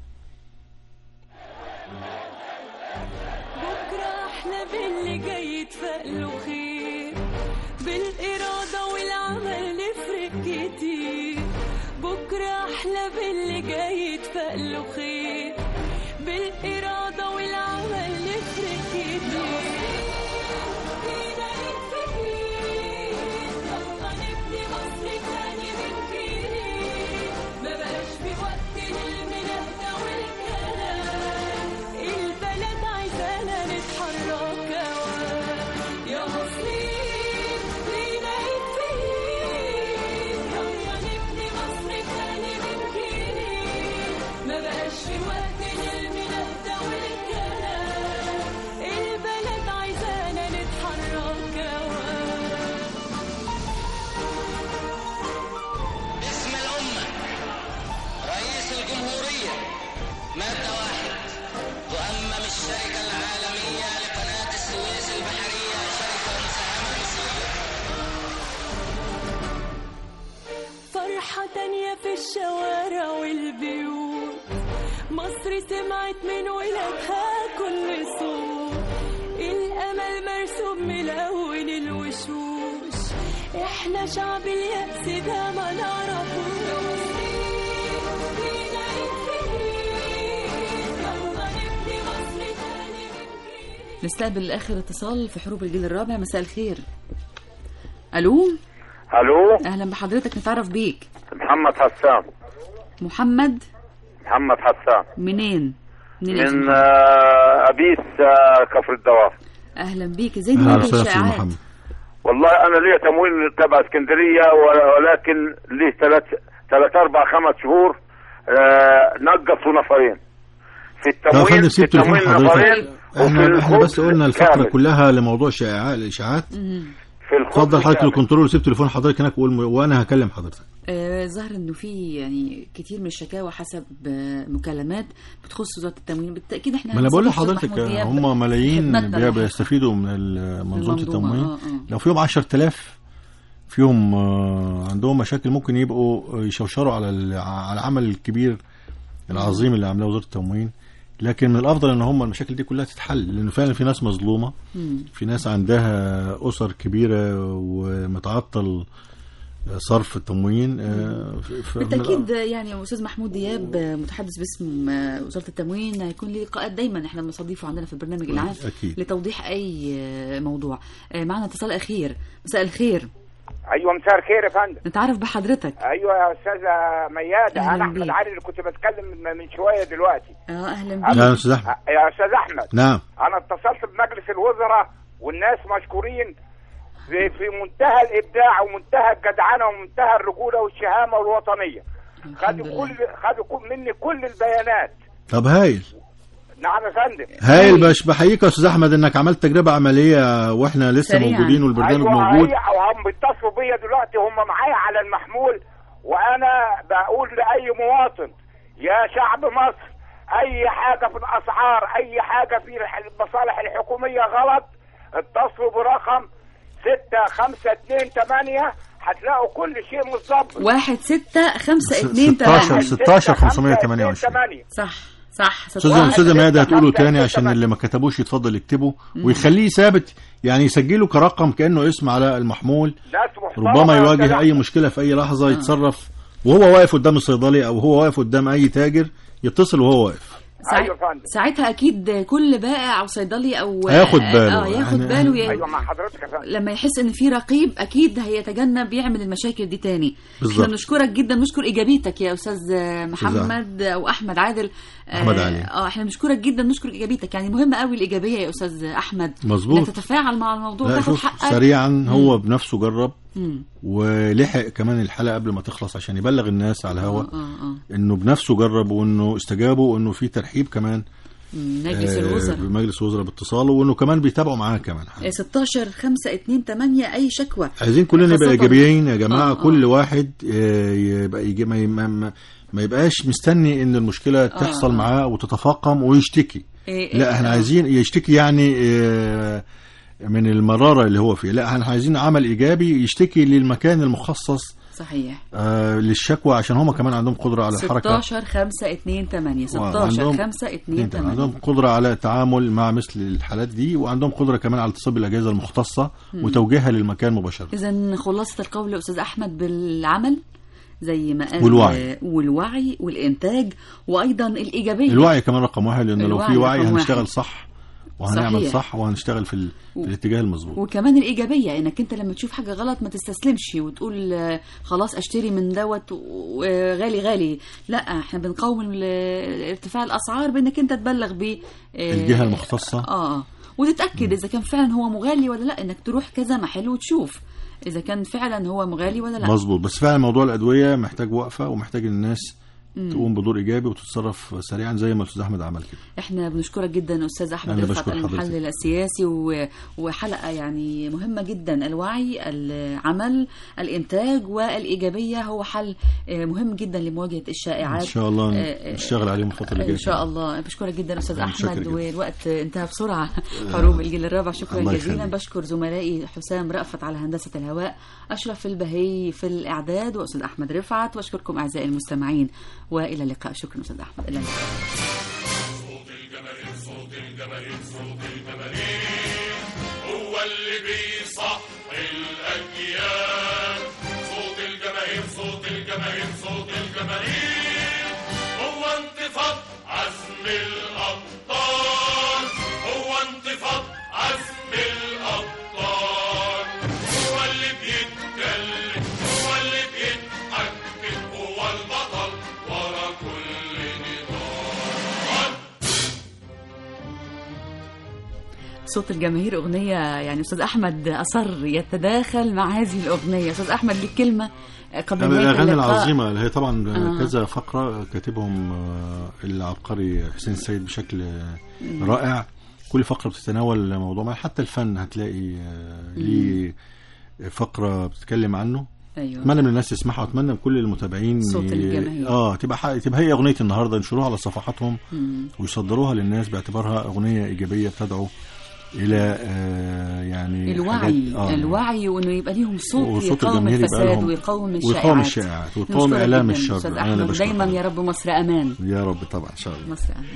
بكرة احنا باللي جاي يتفقله خير، بالإرادة والعمل نفرق كتير. بكرة احنا باللي جاي يتفقله خير، بالإرادة والعمل نفرق كتير. فينا يتفكير يلا نبني مصر تاني من جديد، ما بقاش في وقت للمناهدة والكلام، البلد عايزانا نتحرك يا مصريين. فينا يتفكير يلا نبني مصر تاني من جديد، ما بقاش في وقت للمناهدة والكلام، البلد عايزانا نتحرك باسم الأمة رئيس الجمهورية، مادة واحد، تؤمم الشركة العالمية لقناة السويس البحرية شركة مساهمة مصرية. فرحة تانية في الشوارع والبيوت، مصر سمعت من ولادها كل صوت، الأمل مرسوم ملون الوشوش، احنا شعب اليأس ده ما نعرفوش. فينا يتفكير يلا نبني مصر تاني. نستقبل اخر اتصال في حروب الجيل الرابع. مساء الخير. الو. الو، اهلا بحضرتك، نتعرف بيك. محمد حسان. محمد محمد حسان منين؟ منين من اسمك؟ آه، ابيس آه، كفر الدواب. اهلا بيك. ازاي نواجه الشائعات؟ والله انا ليا تمويل تبع اسكندريه ولكن ليه ثلاث ثلاث اربع خمس شهور آه، نقصوا نفرين في التمويل. فندم سيب تليفون حضرتك. احنا احنا بس قلنا الفتره كامل. كلها لموضوع الشائعات الاشاعات. في الخبز اتفضل حضرتك كامل. الكنترول وسيب تليفون حضرتك هناك وقول- وانا هكلم حضرتك. آه، ظهر انه في يعني كتير من الشكاوى حسب آه، مكالمات بتخص وزاره التموين. بالتاكيد احنا ما انا بقول هنستضيف لحضرتك محمود دياب هم ملايين خدمتنا بي- النهاردة. بيستفيدوا من ال- منظومه المنظومة، التموين. آه، آه. لو فيهم عشرة آلاف فيهم آه، عندهم مشاكل ممكن يبقوا يشوشروا على ال- على العمل الكبير العظيم اللي عاملاه وزاره التموين. لكن من الافضل ان هم المشاكل دي كلها تتحل، لانه فعلا في ناس مظلومه، مم. في ناس عندها اسر كبيره ومتعطل صرف التموين. آه، ف- ف- بالتاكيد يعني استاذ محمود دياب آه، متحدث باسم آه، وزاره التموين هيكون ليه لقاءات دايما احنا بنستضيفه عندنا في البرنامج العام أكيد. لتوضيح اي آه، موضوع. آه، معنا اتصال اخير. مساء الخير. ايوه مساء الخير يا فندم. نتعرف بحضرتك. ايوه يا استاذه ميادة، أهلاً انا احمد بيك. علي اللي كنت بتكلم من- من شويه دلوقتي. اه اهلا بيك. أهلاً أستاذ أحمد. يا استاذ احمد، نعم. انا اتصلت بمجلس الوزراء والناس مشكورين في في منتهى الابداع ومنتهى الجدعنه ومنتهى الرجوله والشهامه والوطنيه. خدوا كل خدوا كل- مني كل البيانات. طب هايل نعم يا فندم. هايل. باش بحييك يا استاذ احمد انك عملت تجربه عمليه واحنا لسه سريعاً. موجودين والبرنامج أيوة موجود. هي وهم بيتصلوا بيا دلوقتي، هم معايا على المحمول، وانا بقول لاي مواطن يا شعب مصر اي حاجه في الاسعار، اي حاجه في الح- المصالح الحكوميه غلط، اتصلوا برقم ستة خمسة اتنين تمانية، هتلاقوا كل شيء مظبط. واحد ستة خمسة اتنين ستاشر تمانية. ستاشر خمسمية وتمانية وعشرين. صح صح. استاذ استاذ ميادة هتقوله تاني عشان اللي ما كتبوش يتفضل يكتبوا ويخليه ثابت، يعني يسجله كرقم كانه اسم على المحمول، ربما يواجه اي مشكله في اي لحظه يتصرف وهو واقف قدام الصيدلي او هو واقف قدام اي تاجر، يتصل وهو واقف. ساع... ايوه فندم. ساعتها اكيد كل بائع او صيدلي او هياخد باله. اه ياخد يعني باله ي... ايوه مع حضرتك يا فندم. لما يحس ان في رقيب اكيد هيتجنب يعمل المشاكل دي تاني. بالظبط. احنا بنشكرك جدا، نشكر ايجابيتك يا استاذ محمد او احمد عادل. احمد علي. اه احنا بنشكرك جدا، نشكر ايجابيتك، يعني مهمه قوي الايجابيه يا استاذ احمد. مظبوط. انك تتفاعل مع الموضوع لا وتاخد شوف حقك سريعا. هو بنفسه جرب مم. ولحق كمان الحلقه قبل ما تخلص عشان يبلغ الناس على الهواء آه آه. انه بنفسه جرب وانه استجابوا وانه في ترحيب كمان مجلس آه الوزراء بمجلس الوزراء باتصاله وانه كمان بيتابعوا معاه كمان. ستاشر خمسة اتنين تمانية اي شكوى. عايزين كلنا نبقى ايجابيين يا جماعه. آه آه. كل واحد آه يبقى يجي ما, ما, ما يبقاش مستني ان المشكله تحصل آه. معاه وتتفاقم ويشتكي. إيه لا احنا آه. عايزين يشتكي يعني آه من المراره اللي هو فيه. لا احنا عايزين عمل ايجابي يشتكي للمكان المخصص صحيح آه للشكوى عشان هم كمان عندهم قدره على الحركه. ستاشر خمسة اتنين تمانية ستاشر خمسة اتنين تمانية عندهم قدره على التعامل مع مثل الحالات دي، وعندهم قدره كمان على اتصال بالاجهزه المختصه وتوجيهها للمكان مباشره. اذا خلاصه القول يا استاذ احمد بالعمل زي ما قال، والوعي والوعي والانتاج وايضا الايجابيه. الوعي كمان رقم واحد، لان لو في وعي هنشتغل واحد. صح وهنعمل صحيح. صح وهنشتغل في, ال... في الاتجاه المظبوط. وكمان الايجابيه انك انت لما تشوف حاجه غلط ما تستسلمش وتقول آه، خلاص اشتري من دوت غالي غالي. لا احنا بنقاوم ارتفاع الاسعار بانك انت تبلغ ب آه الجهه المختصه اه وتتاكد اذا كان فعلا هو مغالي ولا لا، انك تروح كذا محل وتشوف اذا كان فعلا هو مغالي ولا لا. مظبوط. بس فعلا موضوع الادويه محتاج وقفه ومحتاج الناس تقوم بدور ايجابي وتتصرف سريعا زي ما الاستاذ احمد عمل كده. احنا بنشكرك جدا استاذ احمد رفعت المحلل السياسي و... وحلقه يعني مهمه جدا. الوعي، العمل، الانتاج والايجابيه هو حل مهم جدا لمواجهه الشائعات. ان شاء الله نشتغل عليهم الفتره اللي جايه ان شاء الله. بشكرك جدا استاذ احمد جداً. والوقت انتهى بسرعه. حروب الجيل الرابع شكرا جزيلا. بشكر زملائي حسام رأفت على هندسه الهواء، اشرف البهي في الاعداد، واستاذ احمد رفعت. واشكركم اعزائي المستمعين والى اللقاء. شكرا استاذ احمد. الى اللقاء. صوت الجماهير صوت الجماهير صوت الجماهير هو اللي بيصحي الاجيال. صوت الجماهير صوت الجماهير صوت الجماهير هو انتفاض عزم الابطال. هو انتفاض عزم الابطال. هو اللي بيتكلم هو اللي بيتحكم هو البطل ورا كل نضال. صوت الجماهير أغنية يعني أستاذ أحمد أصر يتداخل مع هذه الأغنية. أستاذ أحمد ليك كلمة قبل نهاية الأغاني اللقاء. العظيمة اللي هي طبعا آه. كذا فقرة كاتبهم العبقري حسين السيد بشكل رائع. كل فقرة بتتناول موضوع ما، حتى الفن هتلاقي ليه فقرة بتتكلم عنه. أيوة. اتمنى من الناس تسمعها، واتمنى من كل المتابعين صوت الجماهير اه تبقى حق... تبقى هي اغنيه النهارده، ينشروها على صفحاتهم مم. ويصدروها للناس باعتبارها اغنيه ايجابيه بتدعو الى آه يعني الوعي آه الوعي وانه يبقى ليهم صوت, وصوت يقاوم الفساد ويقاوم الشائعات ويقاوم الشائعات ويقاوم اعلام الشر. استاذ احمد دايما يا رب مصر امان. يا رب طبعا ان شاء الله مصر امان.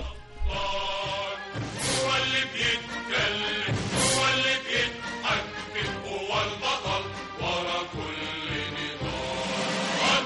هو اللي بيتكلم هو اللي بيتحكم هو البطل ورا كل نضال.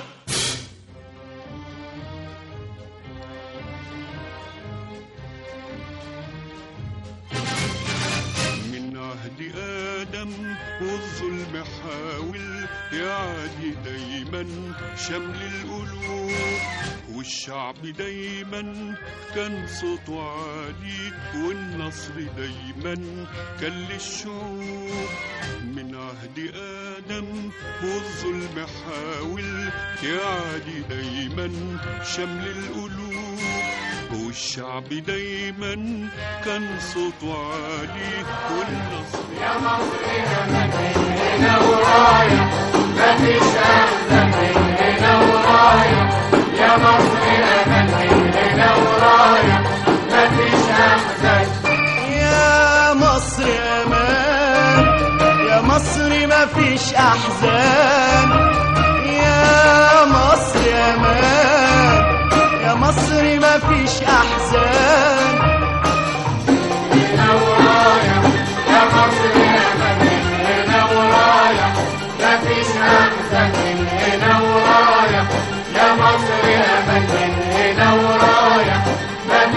من عهد آدم والظلم حاول يعادي دايما شمل القلوب، والشعب دايما كان صوته عالي والنصر دايما كان للشعوب. من عهد آدم والظلم حاول يعادي دايما شمل القلوب، والشعب دايما كان صوته عالي والنصر. يا مصر هنا من هنا ورايح مفيش أحسن من هنا ورايح. يا مصر هنا من هنا ورايح مفيش أحسن. يا مصر أمان يا مصر مفيش أحزان. يا مصر أمان يا مصر مفيش أحزان. هنا ورايح يا مصر هنا من هنا ورايح مفيش أحسن من هنا ورايح. يا مصر هنا من هنا ورايح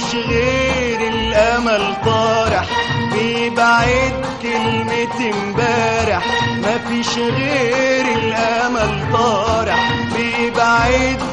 مفيش غير الامل طارح بيبعد كلمة امبارح، مفيش غير الامل طارح بيبعد